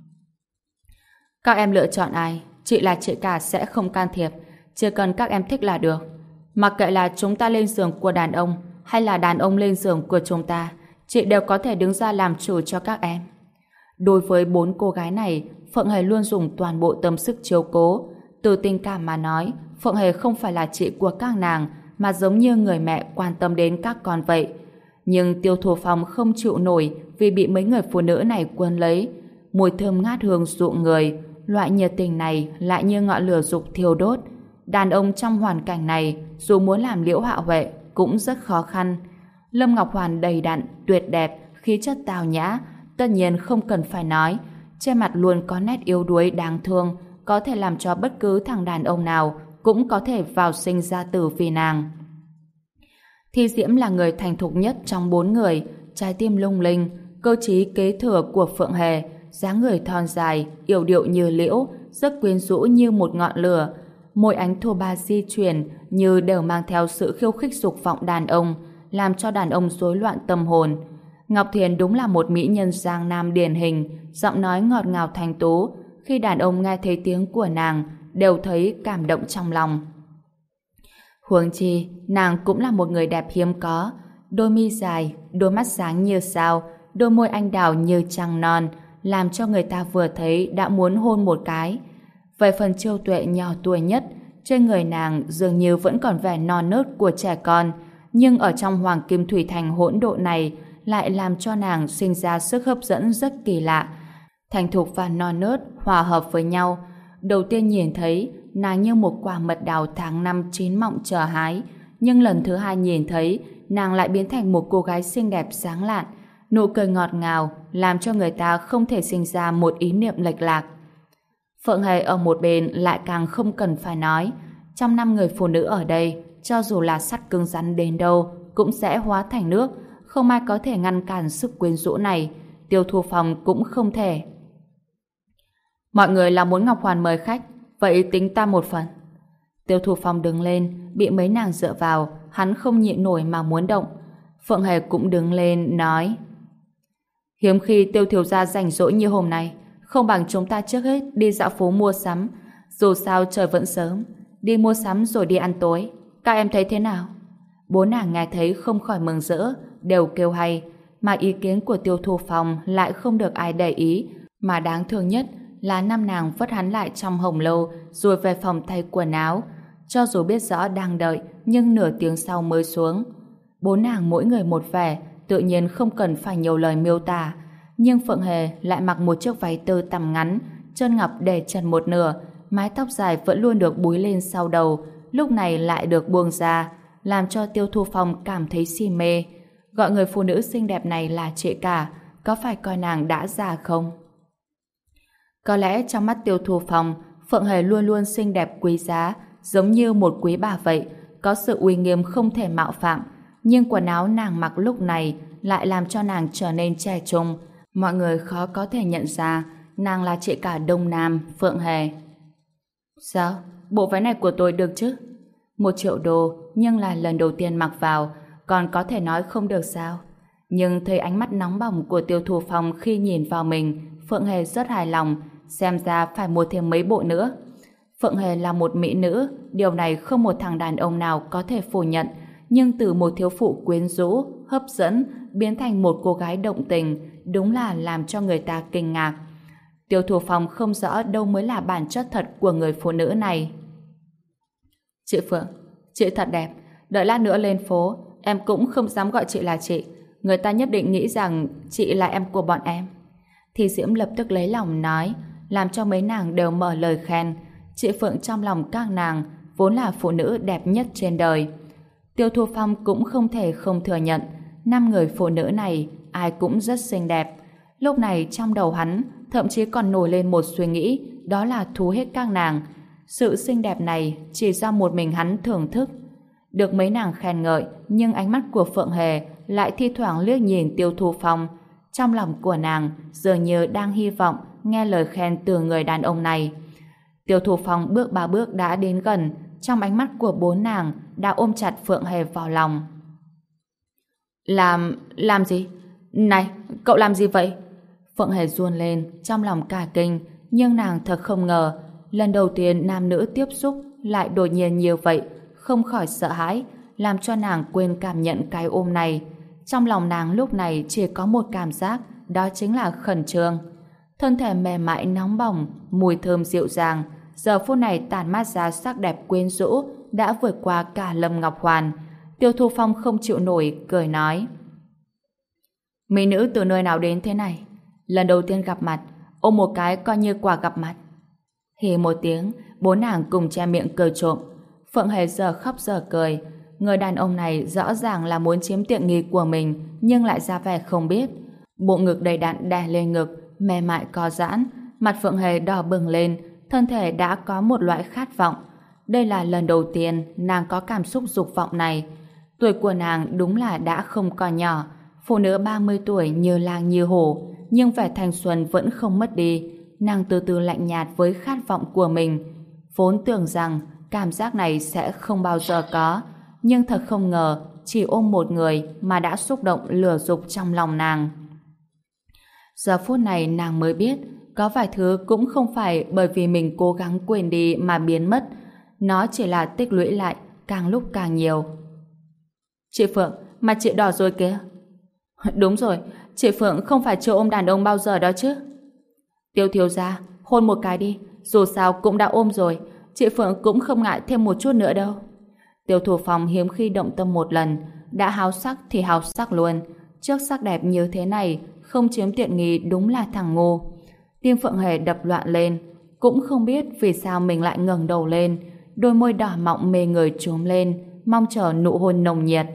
Các em lựa chọn ai, chị là chị cả sẽ không can thiệp, chỉ cần các em thích là được. Mặc kệ là chúng ta lên giường của đàn ông hay là đàn ông lên giường của chúng ta, chị đều có thể đứng ra làm chủ cho các em. Đối với 4 cô gái này, Phượng Hề luôn dùng toàn bộ tâm sức chiếu cố. Từ tình cảm mà nói, Phượng Hề không phải là chị của các nàng, mà giống như người mẹ quan tâm đến các con vậy. Nhưng Tiêu Thu Phong không chịu nổi vì bị mấy người phụ nữ này quấn lấy. Mùi thơm ngát hương dụ người, loại nhiệt tình này lại như ngọn lửa dục thiêu đốt. Đàn ông trong hoàn cảnh này, dù muốn làm Liễu Hạo Huệ cũng rất khó khăn. Lâm Ngọc Hoàn đầy đặn, tuyệt đẹp, khí chất tào nhã, tất nhiên không cần phải nói, trên mặt luôn có nét yếu đuối đáng thương, có thể làm cho bất cứ thằng đàn ông nào cũng có thể vào sinh ra tử vì nàng. Thi Diễm là người thành thục nhất trong 4 người, trái tim lung linh, cơ trí kế thừa của Phượng Hề, dáng người thon dài, yểu điệu như liễu, rất quyến rũ như một ngọn lửa. Môi ánh thô ba di chuyển như đều mang theo sự khiêu khích dục vọng đàn ông, làm cho đàn ông rối loạn tâm hồn. Ngọc Thiền đúng là một mỹ nhân giang nam điển hình, giọng nói ngọt ngào thanh tú, khi đàn ông nghe thấy tiếng của nàng đều thấy cảm động trong lòng. Huống chi, nàng cũng là một người đẹp hiếm có, đôi mi dài, đôi mắt sáng như sao, đôi môi anh đào như trăng non, làm cho người ta vừa thấy đã muốn hôn một cái. Về phần Chiêu Tuệ nhỏ tuổi nhất, trên người nàng dường như vẫn còn vẻ non nớt của trẻ con, nhưng ở trong Hoàng Kim Thủy Thành hỗn độn này lại làm cho nàng sinh ra sức hấp dẫn rất kỳ lạ. Thành thục và non nớt hòa hợp với nhau. Đầu tiên nhìn thấy, nàng như một quả mật đào tháng năm chín mọng chờ hái, nhưng lần thứ hai nhìn thấy, nàng lại biến thành một cô gái xinh đẹp sáng lạn, nụ cười ngọt ngào, làm cho người ta không thể sinh ra một ý niệm lệch lạc. Phượng Hề ở một bên lại càng không cần phải nói, trong 5 người phụ nữ ở đây, cho dù là sắt cứng rắn đến đâu, cũng sẽ hóa thành nước, không ai có thể ngăn cản sức quyến rũ này, Tiêu Thu Phong cũng không thể. Mọi người là muốn Ngọc Hoàn mời khách, vậy tính ta một phần. Tiêu Thu Phong đứng lên, bị mấy nàng dựa vào, hắn không nhịn nổi mà muốn động. Phượng Hề cũng đứng lên, nói: hiếm khi Tiêu thiếu gia rảnh rỗi như hôm nay, không bằng chúng ta trước hết đi dạo phố mua sắm, dù sao trời vẫn sớm, đi mua sắm rồi đi ăn tối. Các em thấy thế nào? Bốn nàng nghe thấy không khỏi mừng rỡ, đều kêu hay, mà ý kiến của Tiêu Thu Phong lại không được ai để ý, mà đáng thương nhất là 5 nàng vất hắn lại trong hồng lâu rồi về phòng thay quần áo, cho dù biết rõ đang đợi nhưng nửa tiếng sau mới xuống. 4 nàng mỗi người một vẻ, tự nhiên không cần phải nhiều lời miêu tả, nhưng Phượng Hề lại mặc một chiếc váy tơ tằm ngắn, chân ngọc để trần một nửa, mái tóc dài vẫn luôn được búi lên sau đầu, lúc này lại được buông ra, làm cho Tiêu Thu Phong cảm thấy si mê. Gọi người phụ nữ xinh đẹp này là chị cả, có phải coi nàng đã già không? Có lẽ trong mắt Tiêu Thu Phong, Phượng Hề luôn luôn xinh đẹp quý giá, giống như một quý bà vậy, có sự uy nghiêm không thể mạo phạm, nhưng quần áo nàng mặc lúc này lại làm cho nàng trở nên trẻ trung, mọi người khó có thể nhận ra nàng là chị cả Đông Nam, Phượng Hề. Sao? Bộ váy này của tôi được chứ? 1 triệu đô, nhưng là lần đầu tiên mặc vào, còn có thể nói không được sao? Nhưng thấy ánh mắt nóng bỏng của Tiêu Thu Phong khi nhìn vào mình, Phượng Hề rất hài lòng, xem ra phải mua thêm mấy bộ nữa. Phượng Hề là một mỹ nữ, điều này không một thằng đàn ông nào có thể phủ nhận, nhưng từ một thiếu phụ quyến rũ, hấp dẫn, biến thành một cô gái động tình, đúng là làm cho người ta kinh ngạc. Tiêu Thu Phong không rõ đâu mới là bản chất thật của người phụ nữ này. Chị Phượng, chị thật đẹp, đợi lát nữa lên phố, em cũng không dám gọi chị là chị, người ta nhất định nghĩ rằng chị là em của bọn em. Thì Diễm lập tức lấy lòng nói, làm cho mấy nàng đều mở lời khen. Chị Phượng trong lòng các nàng vốn là phụ nữ đẹp nhất trên đời. Tiêu Thu Phong cũng không thể không thừa nhận 5 người phụ nữ này ai cũng rất xinh đẹp. Lúc này trong đầu hắn thậm chí còn nổi lên một suy nghĩ, đó là thu hết các nàng. Sự xinh đẹp này chỉ do một mình hắn thưởng thức. Được mấy nàng khen ngợi, nhưng ánh mắt của Phượng Hề lại thi thoảng liếc nhìn Tiêu Thu Phong. Trong lòng của nàng dường như đang hy vọng nghe lời khen từ người đàn ông này. Tiêu Thu Phong bước 3 bước đã đến gần, trong ánh mắt của 4 nàng đã ôm chặt Phượng Hề vào lòng. Làm gì? Này, cậu làm gì vậy? Phượng Hề run lên, trong lòng cả kinh, nhưng nàng thật không ngờ, lần đầu tiên nam nữ tiếp xúc lại đột nhiên như vậy, không khỏi sợ hãi, làm cho nàng quên cảm nhận cái ôm này. Trong lòng nàng lúc này chỉ có một cảm giác, đó chính là khẩn trương. Thân thể mềm mại nóng bỏng, mùi thơm dịu dàng, giờ phút này tản mát ra sắc đẹp quyến rũ, đã vượt qua cả Lâm Ngọc Hoàn. Tiêu Thu Phong không chịu nổi, cười nói: mỹ nữ từ nơi nào đến thế này? Lần đầu tiên gặp mặt, ôm một cái coi như quà gặp mặt. Hì một tiếng, 4 nàng cùng che miệng cười trộm. Phượng Hề giờ khóc giờ cười. Người đàn ông này rõ ràng là muốn chiếm tiện nghi của mình, nhưng lại ra vẻ không biết. Bộ ngực đầy đặn đè lên ngực, mềm mại co giãn, mặt Phượng Hề đỏ bừng lên, thân thể đã có một loại khát vọng. Đây là lần đầu tiên nàng có cảm xúc dục vọng này. Tuổi của nàng đúng là đã không còn nhỏ, phụ nữ 30 tuổi như lang như hổ, nhưng vẻ thanh xuân vẫn không mất đi. Nàng từ từ lạnh nhạt với khát vọng của mình. Vốn tưởng rằng cảm giác này sẽ không bao giờ có, nhưng thật không ngờ chỉ ôm một người mà đã xúc động lửa dục trong lòng nàng. Giờ phút này nàng mới biết có vài thứ cũng không phải bởi vì mình cố gắng quên đi mà biến mất, nó chỉ là tích lũy lại càng lúc càng nhiều. Chị Phượng, mặt chị đỏ rồi kìa. Đúng rồi, chị Phượng không phải chưa ôm đàn ông bao giờ đó chứ. Tiêu thiếu gia, hôn một cái đi, dù sao cũng đã ôm rồi, chị Phượng cũng không ngại thêm một chút nữa đâu. Tiêu Thủ Phong hiếm khi động tâm một lần, đã háo sắc thì háo sắc luôn. Trước sắc đẹp như thế này, không chiếm tiện nghi đúng là thằng ngu. Tim Phượng Hề đập loạn lên, cũng không biết vì sao mình lại ngẩng đầu lên, đôi môi đỏ mọng mê người trúm lên, mong chờ nụ hôn nồng nhiệt.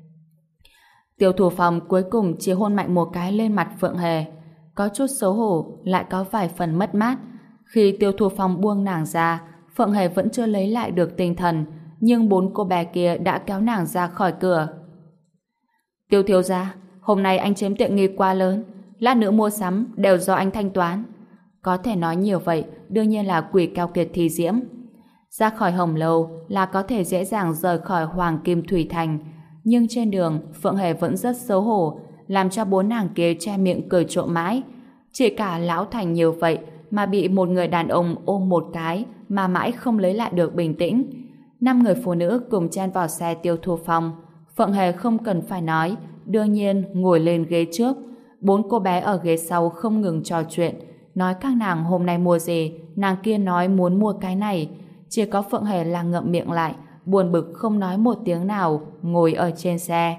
Tiêu Thủ Phong cuối cùng chỉ hôn mạnh một cái lên mặt Phượng Hề, có chút xấu hổ, lại có vài phần mất mát. Khi Tiêu Thủ Phong buông nàng ra, Phượng Hề vẫn chưa lấy lại được tinh thần, nhưng bốn cô bé kia đã kéo nàng ra khỏi cửa. Tiêu thiếu gia, hôm nay anh chiếm tiện nghi quá lớn, lát nữa mua sắm đều do anh thanh toán. Có thể nói nhiều vậy, đương nhiên là quỷ keo kiệt Thi Diễm. Ra khỏi Hồng Lâu là có thể dễ dàng rời khỏi Hoàng Kim Thủy Thành, nhưng trên đường Phượng Hề vẫn rất xấu hổ, làm cho bốn nàng kia che miệng cười trộm mãi. Chỉ cả lão thành nhiều vậy mà bị một người đàn ông ôm một cái mà mãi không lấy lại được bình tĩnh. 5 người phụ nữ cùng chen vào xe Tiêu Thủ Phong. Phượng Hề không cần phải nói, đương nhiên ngồi lên ghế trước. 4 cô bé ở ghế sau không ngừng trò chuyện, nói các nàng hôm nay mua gì, nàng kia nói muốn mua cái này. Chỉ có Phượng Hề là ngậm miệng lại, buồn bực không nói một tiếng nào, ngồi ở trên xe.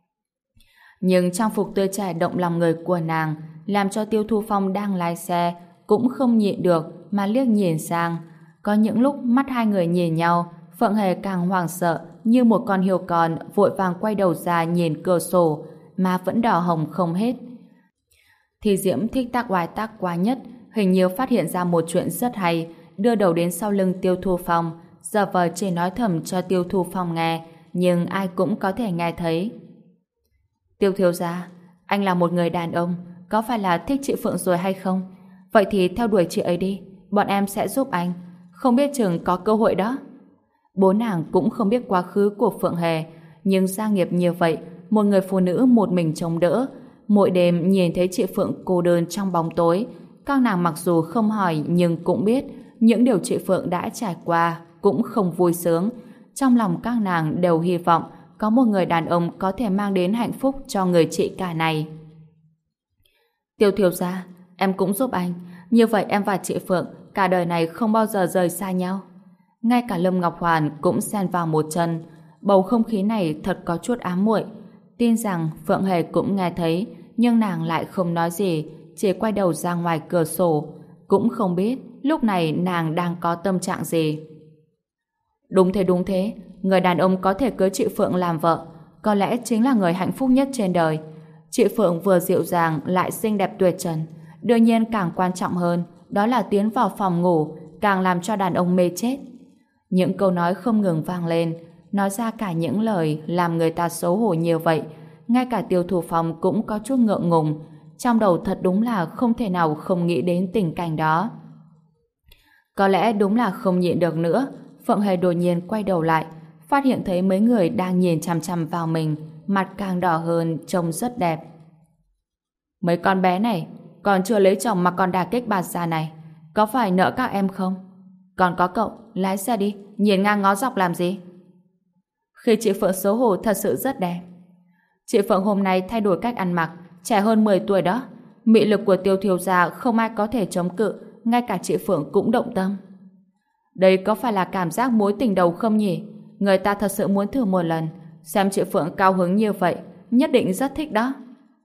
Nhưng trang phục tươi trẻ động lòng người của nàng làm cho Tiêu Thủ Phong đang lái xe cũng không nhịn được mà liếc nhìn sang. Có những lúc mắt hai người nhìn nhau, Phượng Hề càng hoảng sợ như một con hươu con vội vàng quay đầu ra nhìn cửa sổ, mà vẫn đỏ hồng không hết. Thi Diễm thích tác oai tác quá nhất, hình như phát hiện ra một chuyện rất hay, đưa đầu đến sau lưng Tiêu Thủ Phong, giờ vờ chỉ nói thầm cho Tiêu Thủ Phong nghe, nhưng ai cũng có thể nghe thấy. Tiêu thiếu gia, anh là một người đàn ông, có phải là thích chị Phượng rồi hay không? Vậy thì theo đuổi chị ấy đi, bọn em sẽ giúp anh, không biết chừng có cơ hội đó. Bố nàng cũng không biết quá khứ của Phượng Hề, nhưng gia nghiệp như vậy, một người phụ nữ một mình chống đỡ, mỗi đêm nhìn thấy chị Phượng cô đơn trong bóng tối, các nàng mặc dù không hỏi nhưng cũng biết những điều chị Phượng đã trải qua cũng không vui sướng. Trong lòng các nàng đều hy vọng có một người đàn ông có thể mang đến hạnh phúc cho người chị cả này. Tiêu thiếu gia, em cũng giúp anh, như vậy em và chị Phượng cả đời này không bao giờ rời xa nhau. Ngay cả Lâm Ngọc Hoàn cũng xen vào một chân. Bầu không khí này thật có chút ám muội. Tin rằng Phượng Hề cũng nghe thấy, nhưng nàng lại không nói gì, chỉ quay đầu ra ngoài cửa sổ. Cũng không biết lúc này nàng đang có tâm trạng gì. Đúng thế, người đàn ông có thể cưới chị Phượng làm vợ, có lẽ chính là người hạnh phúc nhất trên đời. Chị Phượng vừa dịu dàng lại xinh đẹp tuyệt trần. Đương nhiên càng quan trọng hơn, đó là tiến vào phòng ngủ, càng làm cho đàn ông mê chết. Những câu nói không ngừng vang lên, nói ra cả những lời làm người ta xấu hổ nhiều vậy. Ngay cả Tiêu Thủ Phong cũng có chút ngượng ngùng. Trong đầu thật đúng là không thể nào không nghĩ đến tình cảnh đó. Có lẽ đúng là không nhịn được nữa, Phượng Hề đột nhiên quay đầu lại, phát hiện thấy mấy người đang nhìn chằm chằm vào mình, mặt càng đỏ hơn, trông rất đẹp. Mấy con bé này, còn chưa lấy chồng mà còn đả kích bà già này, có phải nợ các em không? Còn có cậu, lái xe đi, nhìn ngang ngó dọc làm gì? Khi chị Phượng xấu hổ thật sự rất đẹp. Chị Phượng hôm nay thay đổi cách ăn mặc, trẻ hơn 10 tuổi đó. Mị lực của Tiêu thiếu gia không ai có thể chống cự, ngay cả chị Phượng cũng động tâm. Đây có phải là cảm giác mối tình đầu không nhỉ? Người ta thật sự muốn thử một lần, xem chị Phượng cao hứng như vậy, nhất định rất thích đó.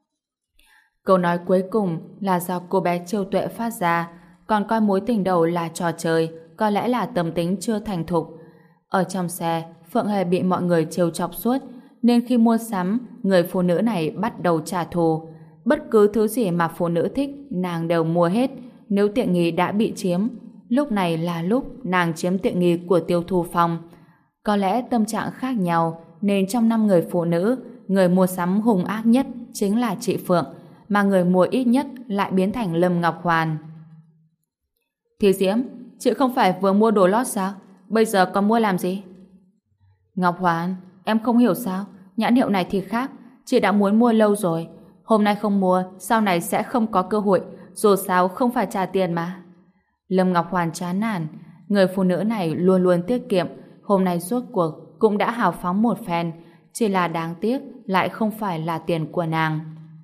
Câu nói cuối cùng là do cô bé Chiêu Tuệ phát ra, còn coi mối tình đầu là trò chơi, có lẽ là tâm tính chưa thành thục. Ở trong xe, Phượng Hề bị mọi người trêu chọc suốt, nên khi mua sắm, người phụ nữ này bắt đầu trả thù. Bất cứ thứ gì mà phụ nữ thích, nàng đều mua hết. Nếu tiện nghi đã bị chiếm, lúc này là lúc nàng chiếm tiện nghi của Tiêu Thủ Phong. Có lẽ tâm trạng khác nhau, nên trong 5 người phụ nữ, người mua sắm hung ác nhất chính là chị Phượng, mà người mua ít nhất lại biến thành Lâm Ngọc Hoàn. Thi Diễm, chị không phải vừa mua đồ lót sao? Bây giờ còn mua làm gì? Ngọc Hoàn, em không hiểu sao? Nhãn hiệu này thì khác, chị đã muốn mua lâu rồi. Hôm nay không mua, sau này sẽ không có cơ hội, dù sao không phải trả tiền mà. Lâm Ngọc Hoàn chán nản, người phụ nữ này luôn luôn tiết kiệm, hôm nay rốt cuộc cũng đã hào phóng một phen, chỉ là đáng tiếc lại không phải là tiền của nàng.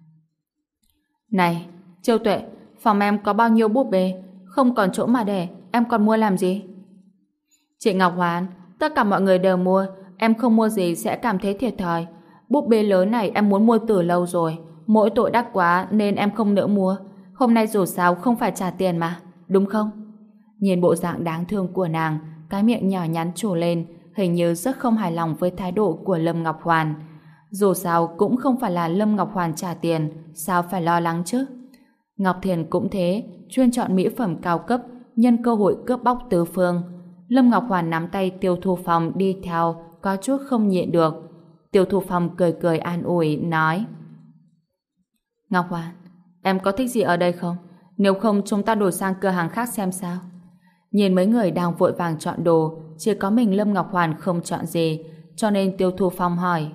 Này, Chiêu Tuệ, phòng em có bao nhiêu búp bê, không còn chỗ mà để, em còn mua làm gì? Chị Ngọc Hoàn, tất cả mọi người đều mua, em không mua gì sẽ cảm thấy thiệt thòi. Búp bê lớn này em muốn mua từ lâu rồi, mỗi tội đắt quá nên em không nỡ mua. Hôm nay dù sao không phải trả tiền mà, đúng không? Nhìn bộ dạng đáng thương của nàng, cái miệng nhỏ nhắn trổ lên, hình như rất không hài lòng với thái độ của Lâm Ngọc Hoàn. Dù sao cũng không phải là Lâm Ngọc Hoàn trả tiền, sao phải lo lắng chứ? Ngọc Thiền cũng thế, chuyên chọn mỹ phẩm cao cấp, nhân cơ hội cướp bóc tứ phương. Lâm Ngọc Hoàn nắm tay Tiêu Thu Phong đi theo, có chút không nhịn được. Tiêu Thu Phong cười cười an ủi, nói: Ngọc Hoàn, em có thích gì ở đây không? Nếu không chúng ta đổi sang cửa hàng khác xem sao. Nhìn mấy người đang vội vàng chọn đồ, chỉ có mình Lâm Ngọc Hoàn không chọn gì, cho nên Tiêu Thu Phong hỏi: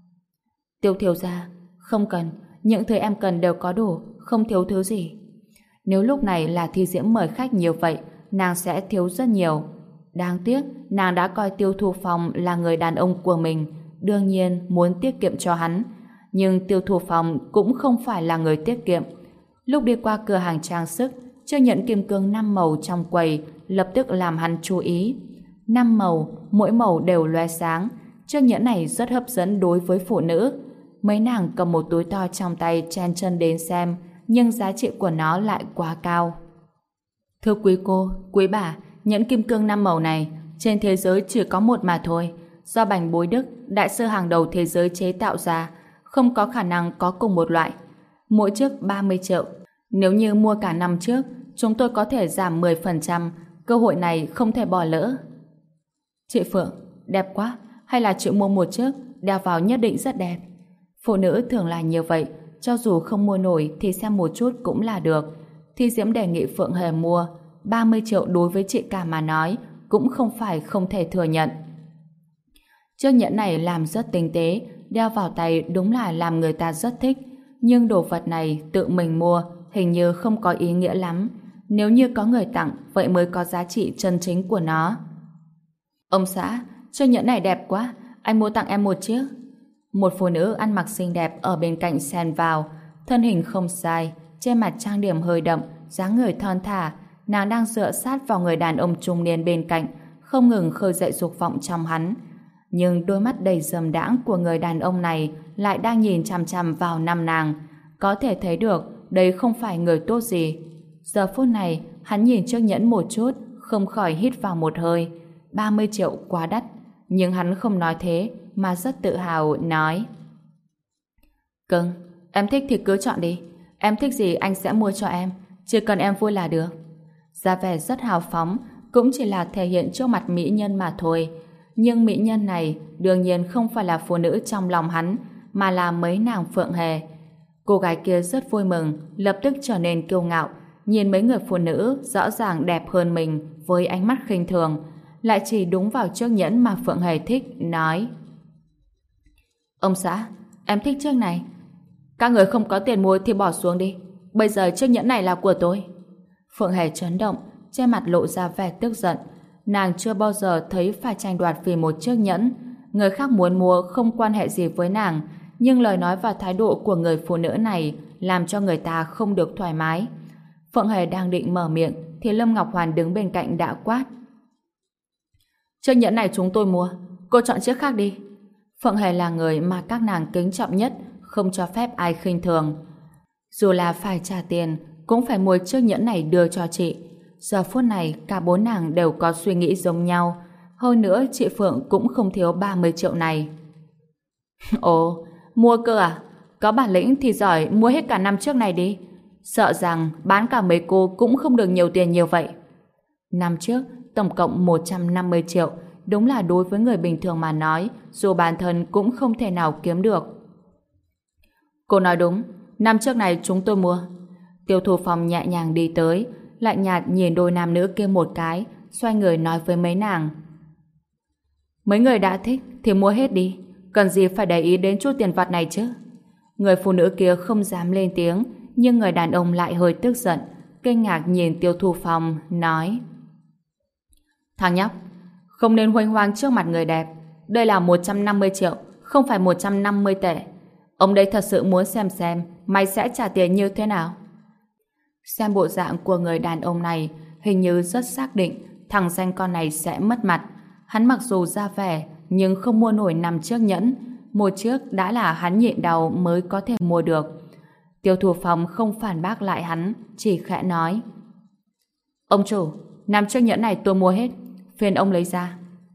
Tiêu thiếu gia, không cần, những thứ em cần đều có đủ, không thiếu thứ gì. Nếu lúc này là Thi Diễm mời khách nhiều vậy, nàng sẽ thiếu rất nhiều. Đáng tiếc, nàng đã coi Tiêu Thu Phong là người đàn ông của mình, đương nhiên muốn tiết kiệm cho hắn. Nhưng Tiêu Thu Phong cũng không phải là người tiết kiệm. Lúc đi qua cửa hàng trang sức, chiếc nhẫn kim cương 5 màu trong quầy lập tức làm hắn chú ý. 5 màu, mỗi màu đều lóe sáng. Chiếc nhẫn này rất hấp dẫn đối với phụ nữ. Mấy nàng cầm một túi to trong tay chen chân đến xem, nhưng giá trị của nó lại quá cao. Thưa quý cô, quý bà, nhẫn kim cương 5 màu này trên thế giới chỉ có một mà thôi, do Bành Bối Đức, đại sư hàng đầu thế giới chế tạo ra, không có khả năng có cùng một loại. Mỗi chiếc 30 triệu. Nếu như mua cả năm trước, chúng tôi có thể giảm 10%, cơ hội này không thể bỏ lỡ. Chị Phượng, đẹp quá, hay là chị mua một chiếc, đeo vào nhất định rất đẹp. Phụ nữ thường là như vậy, cho dù không mua nổi thì xem một chút cũng là được. Thi Diễm đề nghị Phượng Hề mua, 30 triệu đối với chị cả mà nói, cũng không phải không thể thừa nhận. Chiếc nhẫn này làm rất tinh tế, đeo vào tay đúng là làm người ta rất thích, nhưng đồ vật này tự mình mua hình như không có ý nghĩa lắm. Nếu như có người tặng, vậy mới có giá trị chân chính của nó. Ông xã, chiếc nhẫn này đẹp quá, anh mua tặng em một chiếc. Một phụ nữ ăn mặc xinh đẹp ở bên cạnh xen vào, thân hình không sai, trên mặt trang điểm hơi đậm, dáng người thon thả, nàng đang dựa sát vào người đàn ông trung niên bên cạnh, không ngừng khơi dậy dục vọng trong hắn. Nhưng đôi mắt đầy dâm đãng của người đàn ông này lại đang nhìn chằm chằm vào năm nàng. Có thể thấy được đây không phải người tốt gì. Giờ phút này, hắn nhìn chiếc nhẫn một chút, không khỏi hít vào một hơi. 30 triệu quá đắt. Nhưng hắn không nói thế, mà rất tự hào nói: Cưng, em thích thì cứ chọn đi. Em thích gì anh sẽ mua cho em, chỉ cần em vui là được. Ra vẻ rất hào phóng, cũng chỉ là thể hiện trước mặt mỹ nhân mà thôi. Nhưng mỹ nhân này đương nhiên không phải là phụ nữ trong lòng hắn, mà là mấy nàng Phượng Hề. Cô gái kia rất vui mừng, lập tức trở nên kiêu ngạo, nhìn mấy người phụ nữ rõ ràng đẹp hơn mình với ánh mắt khinh thường, lại chỉ đúng vào chiếc nhẫn mà Phượng Hề thích, nói: Ông xã, em thích chiếc này. Các người không có tiền mua thì bỏ xuống đi, bây giờ chiếc nhẫn này là của tôi. Phượng Hề chấn động, trên mặt lộ ra vẻ tức giận. Nàng chưa bao giờ thấy phải tranh đoạt vì một chiếc nhẫn. Người khác muốn mua không quan hệ gì với nàng, nhưng lời nói và thái độ của người phụ nữ này làm cho người ta không được thoải mái. Phượng Hề đang định mở miệng thì Lâm Ngọc Hoàn đứng bên cạnh đã quát: Chiếc nhẫn này chúng tôi mua, cô chọn chiếc khác đi. Phượng Hề là người mà các nàng kính trọng nhất, không cho phép ai khinh thường. Dù là phải trả tiền, cũng phải mua chiếc nhẫn này đưa cho chị. Giờ phút này cả bốn nàng đều có suy nghĩ giống nhau. Hơn nữa chị Phượng cũng không thiếu 30 triệu này. Ồ, mua cơ à? Có bản lĩnh thì giỏi mua hết cả năm chiếc này đi. Sợ rằng bán cả mấy cô cũng không được nhiều tiền nhiều vậy. Năm trước, tổng cộng 150 triệu. Đúng là đối với người bình thường mà nói, dù bản thân cũng không thể nào kiếm được. Cô nói đúng, năm trước này chúng tôi mua. Tiêu Thu Phong nhẹ nhàng đi tới, lạnh nhạt nhìn đôi nam nữ kia một cái, xoay người nói với mấy nàng: Mấy người đã thích thì mua hết đi, cần gì phải để ý đến chút tiền vặt này chứ. Người phụ nữ kia không dám lên tiếng, nhưng người đàn ông lại hơi tức giận, kinh ngạc nhìn Tiêu Thu Phong, nói: Thằng nhóc, không nên huênh hoang trước mặt người đẹp. Đây là 150 triệu, không phải 150 tệ. Ông đây thật sự muốn xem mày sẽ trả tiền như thế nào. Xem bộ dạng của người đàn ông này, hình như rất xác định thằng danh con này sẽ mất mặt. Hắn mặc dù ra vẻ, nhưng không mua nổi 5 chiếc nhẫn. Một chiếc đã là hắn nhịn đau mới có thể mua được. Tiêu Thủ Phong không phản bác lại hắn, chỉ khẽ nói: Ông chủ, 5 chiếc nhẫn này tôi mua hết, phiền ông lấy ra.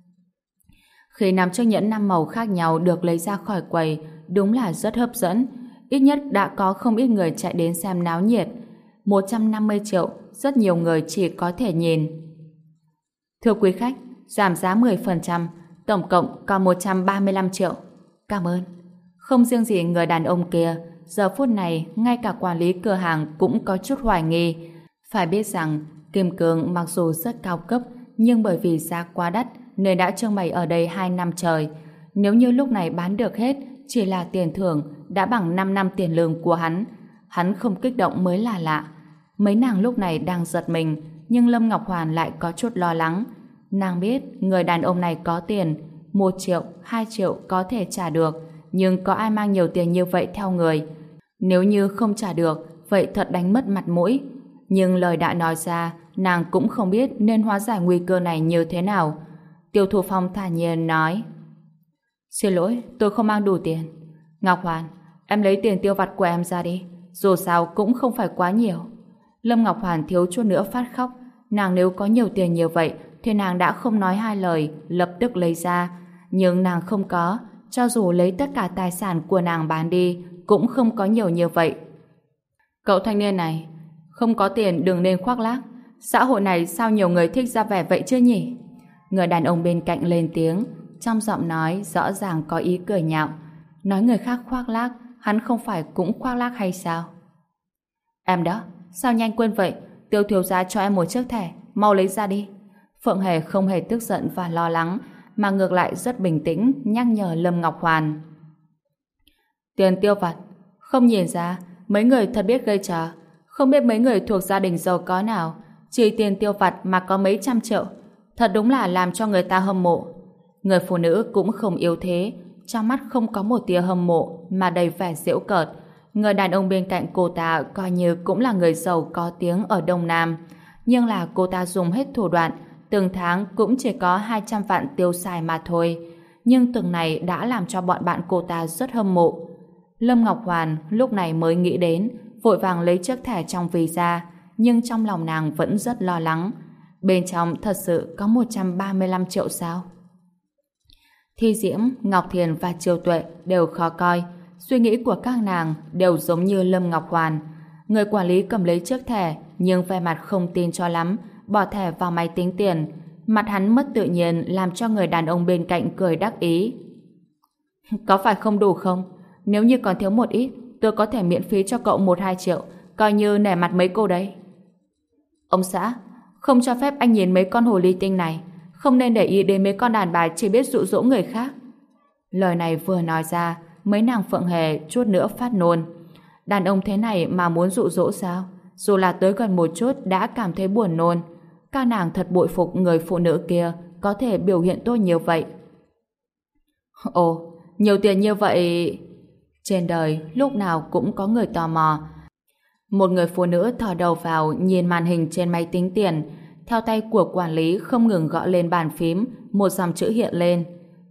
Khi 5 chiếc nhẫn 5 màu khác nhau được lấy ra khỏi quầy, đúng là rất hấp dẫn. Ít nhất đã có không ít người chạy đến xem náo nhiệt. 150 triệu, rất nhiều người chỉ có thể nhìn. Thưa quý khách, giảm giá 10%, tổng cộng còn 135 triệu. Cảm ơn. Không riêng gì người đàn ông kia, giờ phút này ngay cả quản lý cửa hàng cũng có chút hoài nghi. Phải biết rằng kim cương mặc dù rất cao cấp, nhưng bởi vì giá quá đắt nên đã trưng bày ở đây 2 năm trời. Nếu như lúc này bán được hết, chỉ là tiền thưởng đã bằng 5 năm tiền lương của hắn không kích động mới là lạ. Mấy nàng lúc này đang giật mình, nhưng Lâm Ngọc Hoàn lại có chút lo lắng. Nàng biết người đàn ông này có tiền, 1 triệu, 2 triệu có thể trả được, nhưng có ai mang nhiều tiền như vậy theo người? Nếu như không trả được, vậy thật đánh mất mặt mũi. Nhưng lời đã nói ra, nàng cũng không biết nên hóa giải nguy cơ này như thế nào. Tiêu Thủ Phong thản nhiên nói: Xin lỗi, tôi không mang đủ tiền. Ngọc Hoàn, em lấy tiền tiêu vặt của em ra đi, dù sao cũng không phải quá nhiều. Lâm Ngọc Hoàn thiếu chút nữa phát khóc. Nàng nếu có nhiều tiền như vậy thì nàng đã không nói hai lời, lập tức lấy ra. Nhưng nàng không có, cho dù lấy tất cả tài sản của nàng bán đi cũng không có nhiều như vậy. Cậu thanh niên này, không có tiền đừng nên khoác lác. Xã hội này sao nhiều người thích ra vẻ vậy chứ nhỉ? Người đàn ông bên cạnh lên tiếng, trong giọng nói rõ ràng có ý cười nhạo. Nói người khác khoác lác, hắn không phải cũng khoác lác hay sao? Em đó, sao nhanh quên vậy? Tiêu thiếu gia cho em một chiếc thẻ, mau lấy ra đi. Phượng Hề không hề tức giận và lo lắng, mà ngược lại rất bình tĩnh nhắc nhở Lâm Ngọc Hoàn. Tiền tiêu vặt, không nhìn ra mấy người thật biết gây trò. Không biết mấy người thuộc gia đình giàu có nào, chỉ tiền tiêu vặt mà có mấy trăm triệu. Thật đúng là làm cho người ta hâm mộ. Người phụ nữ cũng không yếu thế, trong mắt không có một tia hâm mộ mà đầy vẻ giễu cợt. Người đàn ông bên cạnh cô ta coi như cũng là người giàu có tiếng ở Đông Nam, nhưng là cô ta dùng hết thủ đoạn, từng tháng cũng chỉ có 200 vạn tiêu xài mà thôi. Nhưng từng này đã làm cho bọn bạn cô ta rất hâm mộ. Lâm Ngọc Hoàn lúc này mới nghĩ đến, vội vàng lấy chiếc thẻ trong ví ra, nhưng trong lòng nàng vẫn rất lo lắng. Bên trong thật sự có 135 triệu sao? Thi Diễm, Ngọc Thiền và Triều Tuệ đều khó coi. Suy nghĩ của các nàng đều giống như Lâm Ngọc Hoàn. Người quản lý cầm lấy chiếc thẻ, nhưng vẻ mặt không tin cho lắm, bỏ thẻ vào máy tính tiền. Mặt hắn mất tự nhiên làm cho người đàn ông bên cạnh cười đắc ý. Có phải không đủ không? Nếu như còn thiếu một ít, tôi có thể miễn phí cho cậu 1-2 triệu, coi như nể mặt mấy cô đấy. Ông xã, không cho phép anh nhìn mấy con hồ ly tinh này, không nên để ý đến mấy con đàn bà chỉ biết dụ dỗ người khác. Lời này vừa nói ra, mấy nàng Phượng Hề chút nữa phát nôn. Đàn ông thế này mà muốn dụ dỗ sao? Dù là tới gần một chút đã cảm thấy buồn nôn. Các nàng thật bội phục người phụ nữ kia có thể biểu hiện tốt như vậy. Ồ, nhiều tiền như vậy... Trên đời lúc nào cũng có người tò mò. Một người phụ nữ thò đầu vào nhìn màn hình trên máy tính tiền. Theo tay của quản lý không ngừng gõ lên bàn phím, một dòng chữ hiện lên: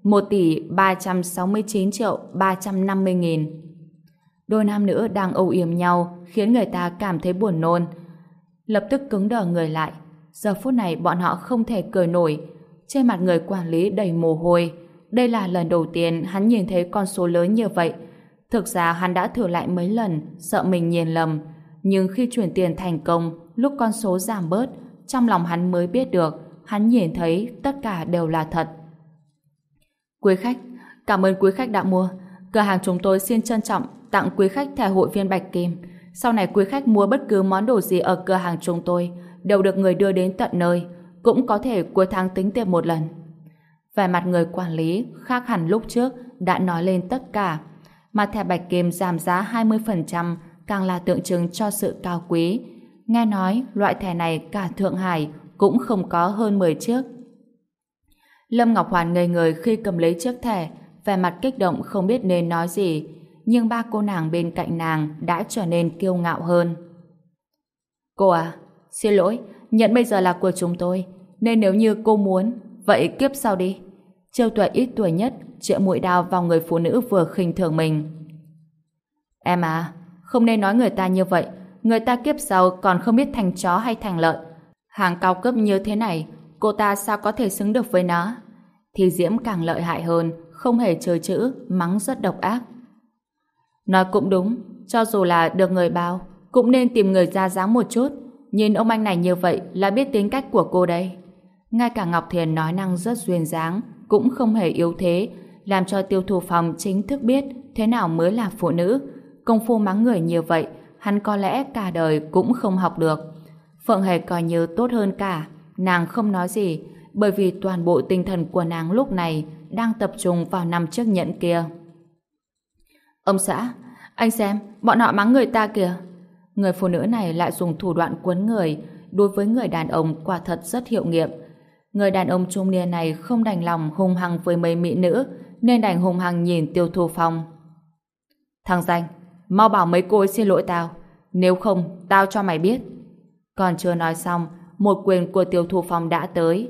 1.369.350.000. Đôi nam nữ đang âu yếm nhau khiến người ta cảm thấy buồn nôn. Lập tức cứng đờ người lại. Giờ phút này bọn họ không thể cười nổi. Trên mặt người quản lý đầy mồ hôi. Đây là lần đầu tiên hắn nhìn thấy con số lớn như vậy. Thực ra hắn đã thử lại mấy lần, sợ mình nhìn lầm. Nhưng khi chuyển tiền thành công, lúc con số giảm bớt, trong lòng hắn mới biết được, hắn nhìn thấy tất cả đều là thật. Quý khách, cảm ơn quý khách đã mua. Cửa hàng chúng tôi xin trân trọng tặng quý khách thẻ hội viên Bạch Kim. Sau này quý khách mua bất cứ món đồ gì ở cửa hàng chúng tôi đều được người đưa đến tận nơi, cũng có thể cuối tháng tính tiền một lần. Vẻ mặt người quản lý khác hẳn lúc trước đã nói lên tất cả. Mà thẻ Bạch Kim giảm giá 20% càng là tượng trưng cho sự cao quý. Nghe nói loại thẻ này cả Thượng Hải cũng không có hơn 10 chiếc. Lâm Ngọc Hoàn ngây người khi cầm lấy chiếc thẻ, vẻ mặt kích động không biết nên nói gì. Nhưng ba cô nàng bên cạnh nàng đã trở nên kiêu ngạo hơn. Cô à, xin lỗi, nhẫn bây giờ là của chúng tôi, nên nếu như cô muốn, vậy kiếp sau đi. Chiêu Tuệ ít tuổi nhất chĩa mũi đao vào người phụ nữ vừa khinh thường mình. Em à, không nên nói người ta như vậy. Người ta kiếp sau còn không biết thành chó hay thành lợn. Hàng cao cấp như thế này, cô ta sao có thể xứng được với nó? Thì Diễm càng lợi hại hơn, không hề chơi chữ, mắng rất độc ác. Nói cũng đúng, cho dù là được người bao, cũng nên tìm người ra dáng một chút. Nhìn ông anh này như vậy là biết tính cách của cô đây. Ngay cả Ngọc Thiền nói năng rất duyên dáng, cũng không hề yếu thế, làm cho Tiêu Thu Phong chính thức biết thế nào mới là phụ nữ. Công phu mắng người như vậy, hắn có lẽ cả đời cũng không học được. Phượng Hề coi như tốt hơn cả, nàng không nói gì, bởi vì toàn bộ tinh thần của nàng lúc này đang tập trung vào 5 chiếc nhẫn kia. Ông xã, anh xem, bọn họ mắng người ta kìa. Người phụ nữ này lại dùng thủ đoạn quấn người, đối với người đàn ông quả thật rất hiệu nghiệm. Người đàn ông trung niên này không đành lòng hung hăng với mấy mỹ nữ, nên đành hung hăng nhìn Tiêu Thu Phong. Thằng danh, mau bảo mấy cô ấy xin lỗi tao, nếu không tao cho mày biết. Còn chưa nói xong, một quyền của Tiêu Thu Phong đã tới.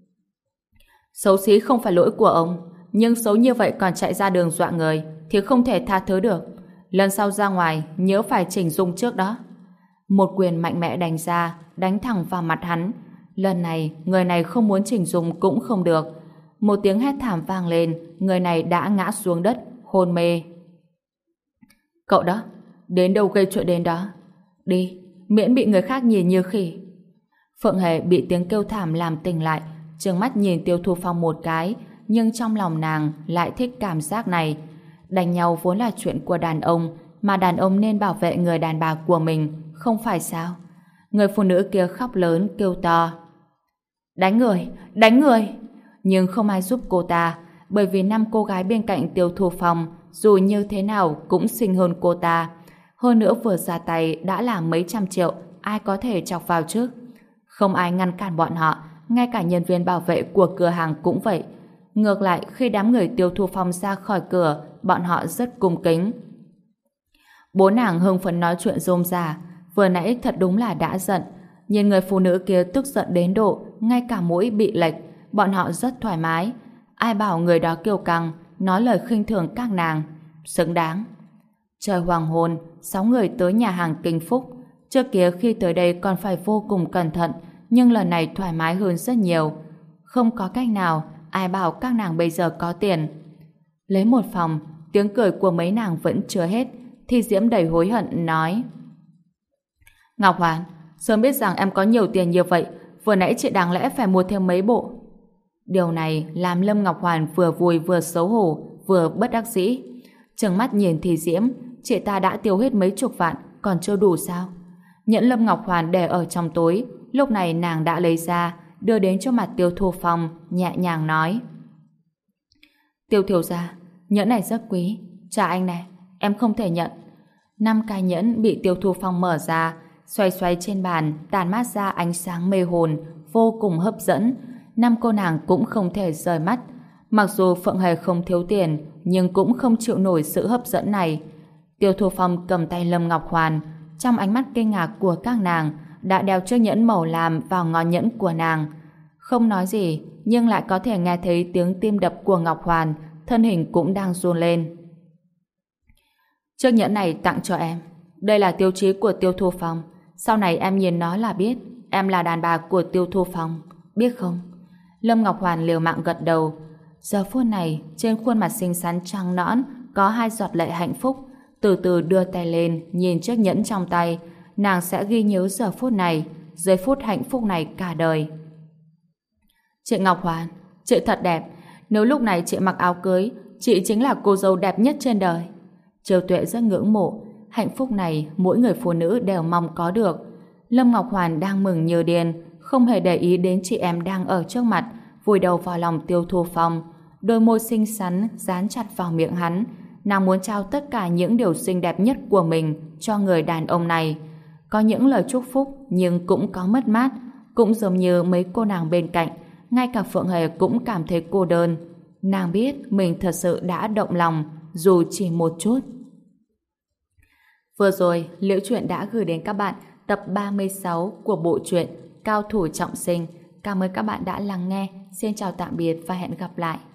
Xấu xí không phải lỗi của ông, nhưng xấu như vậy còn chạy ra đường dọa người thì không thể tha thứ được. Lần sau ra ngoài nhớ phải chỉnh dung trước đó. Một quyền mạnh mẽ đánh ra, đánh thẳng vào mặt hắn. Lần này người này không muốn chỉnh dung cũng không được. Một tiếng hét thảm vang lên, người này đã ngã xuống đất, hôn mê. Cậu đó, đến đâu gây chuyện đến đó. Đi, miễn bị người khác nhìn như khỉ. Phượng Hề bị tiếng kêu thảm làm tỉnh lại, trừng mắt nhìn Tiêu Thu Phong một cái, nhưng trong lòng nàng lại thích cảm giác này. Đánh nhau vốn là chuyện của đàn ông, mà đàn ông nên bảo vệ người đàn bà của mình, không phải sao? Người phụ nữ kia khóc lớn kêu to. Đánh người, đánh người! Nhưng không ai giúp cô ta, bởi vì 5 cô gái bên cạnh Tiêu Thu Phong dù như thế nào cũng xinh hơn cô ta. Hơn nữa vừa ra tay đã là mấy trăm triệu, ai có thể chọc vào chứ? Không ai ngăn cản bọn họ, ngay cả nhân viên bảo vệ của cửa hàng cũng vậy. Ngược lại, khi đám người Tiêu Thu Phong ra khỏi cửa, bọn họ rất cung kính. Bố nàng hưng phấn nói chuyện rôm rả, vừa nãy thật đúng là đã giận. Nhìn người phụ nữ kia tức giận đến độ, ngay cả mũi bị lệch, bọn họ rất thoải mái. Ai bảo người đó kiêu căng, nói lời khinh thường các nàng. Xứng đáng. Trời hoàng hôn, 6 người tới nhà hàng Kinh Phúc. Trước kia khi tới đây còn phải vô cùng cẩn thận, nhưng lần này thoải mái hơn rất nhiều. Không có cách nào, ai bảo các nàng bây giờ có tiền. Lấy một phòng, tiếng cười của mấy nàng vẫn chưa hết, thì Diễm đầy hối hận nói: Ngọc Hoàn, sớm biết rằng em có nhiều tiền như vậy, vừa nãy chị đáng lẽ phải mua thêm mấy bộ. Điều này làm Lâm Ngọc Hoàn vừa vui vừa xấu hổ, vừa bất đắc dĩ. Trừng mắt nhìn thì Diễm, chị ta đã tiêu hết mấy chục vạn, còn chưa đủ sao? Nhẫn Lâm Ngọc Hoàn để ở trong túi, lúc này nàng đã lấy ra, đưa đến cho mặt Tiêu Thu Phong, nhẹ nhàng nói: Tiêu thiếu gia, nhẫn này rất quý, trả anh này, em không thể nhận. 5 cái nhẫn bị Tiêu Thu Phong mở ra, xoay xoay trên bàn, tàn mát ra ánh sáng mê hồn, vô cùng hấp dẫn. 5 cô nàng cũng không thể rời mắt. Mặc dù Phượng Hề không thiếu tiền, nhưng cũng không chịu nổi sự hấp dẫn này. Tiêu Thu Phong cầm tay Lâm Ngọc Hoàn, trong ánh mắt kinh ngạc của các nàng, đã đeo chiếc nhẫn màu lam vào ngón nhẫn của nàng. Không nói gì, nhưng lại có thể nghe thấy tiếng tim đập của Ngọc Hoàn, thân hình cũng đang run lên. Chiếc nhẫn này tặng cho em. Đây là tiêu chí của Tiêu Thu Phong. Sau này em nhìn nó là biết em là đàn bà của Tiêu Thu Phong, biết không? Lâm Ngọc Hoàn liều mạng gật đầu. Giờ phút này, trên khuôn mặt xinh xắn trắng nõn có 2 giọt lệ hạnh phúc. Từ từ đưa tay lên, nhìn chiếc nhẫn trong tay. Nàng sẽ ghi nhớ giờ phút này, giây phút hạnh phúc này cả đời. Chị Ngọc Hoàn, chị thật đẹp. Nếu lúc này chị mặc áo cưới, chị chính là cô dâu đẹp nhất trên đời. Triều Tuệ rất ngưỡng mộ. Hạnh phúc này mỗi người phụ nữ đều mong có được. Lâm Ngọc Hoàn đang mừng như điên, không hề để ý đến chị em đang ở trước mặt, vùi đầu vào lòng Tiêu Thu Phong. Đôi môi xinh xắn dán chặt vào miệng hắn. Nàng muốn trao tất cả những điều xinh đẹp nhất của mình cho người đàn ông này. Có những lời chúc phúc nhưng cũng có mất mát. Cũng giống như mấy cô nàng bên cạnh, ngay cả Phượng Hề cũng cảm thấy cô đơn. Nàng biết mình thật sự đã động lòng, dù chỉ một chút. Vừa rồi, Liễu Chuyện đã gửi đến các bạn tập 36 của bộ truyện Cao Thủ Trọng Sinh. Cảm ơn các bạn đã lắng nghe. Xin chào tạm biệt và hẹn gặp lại.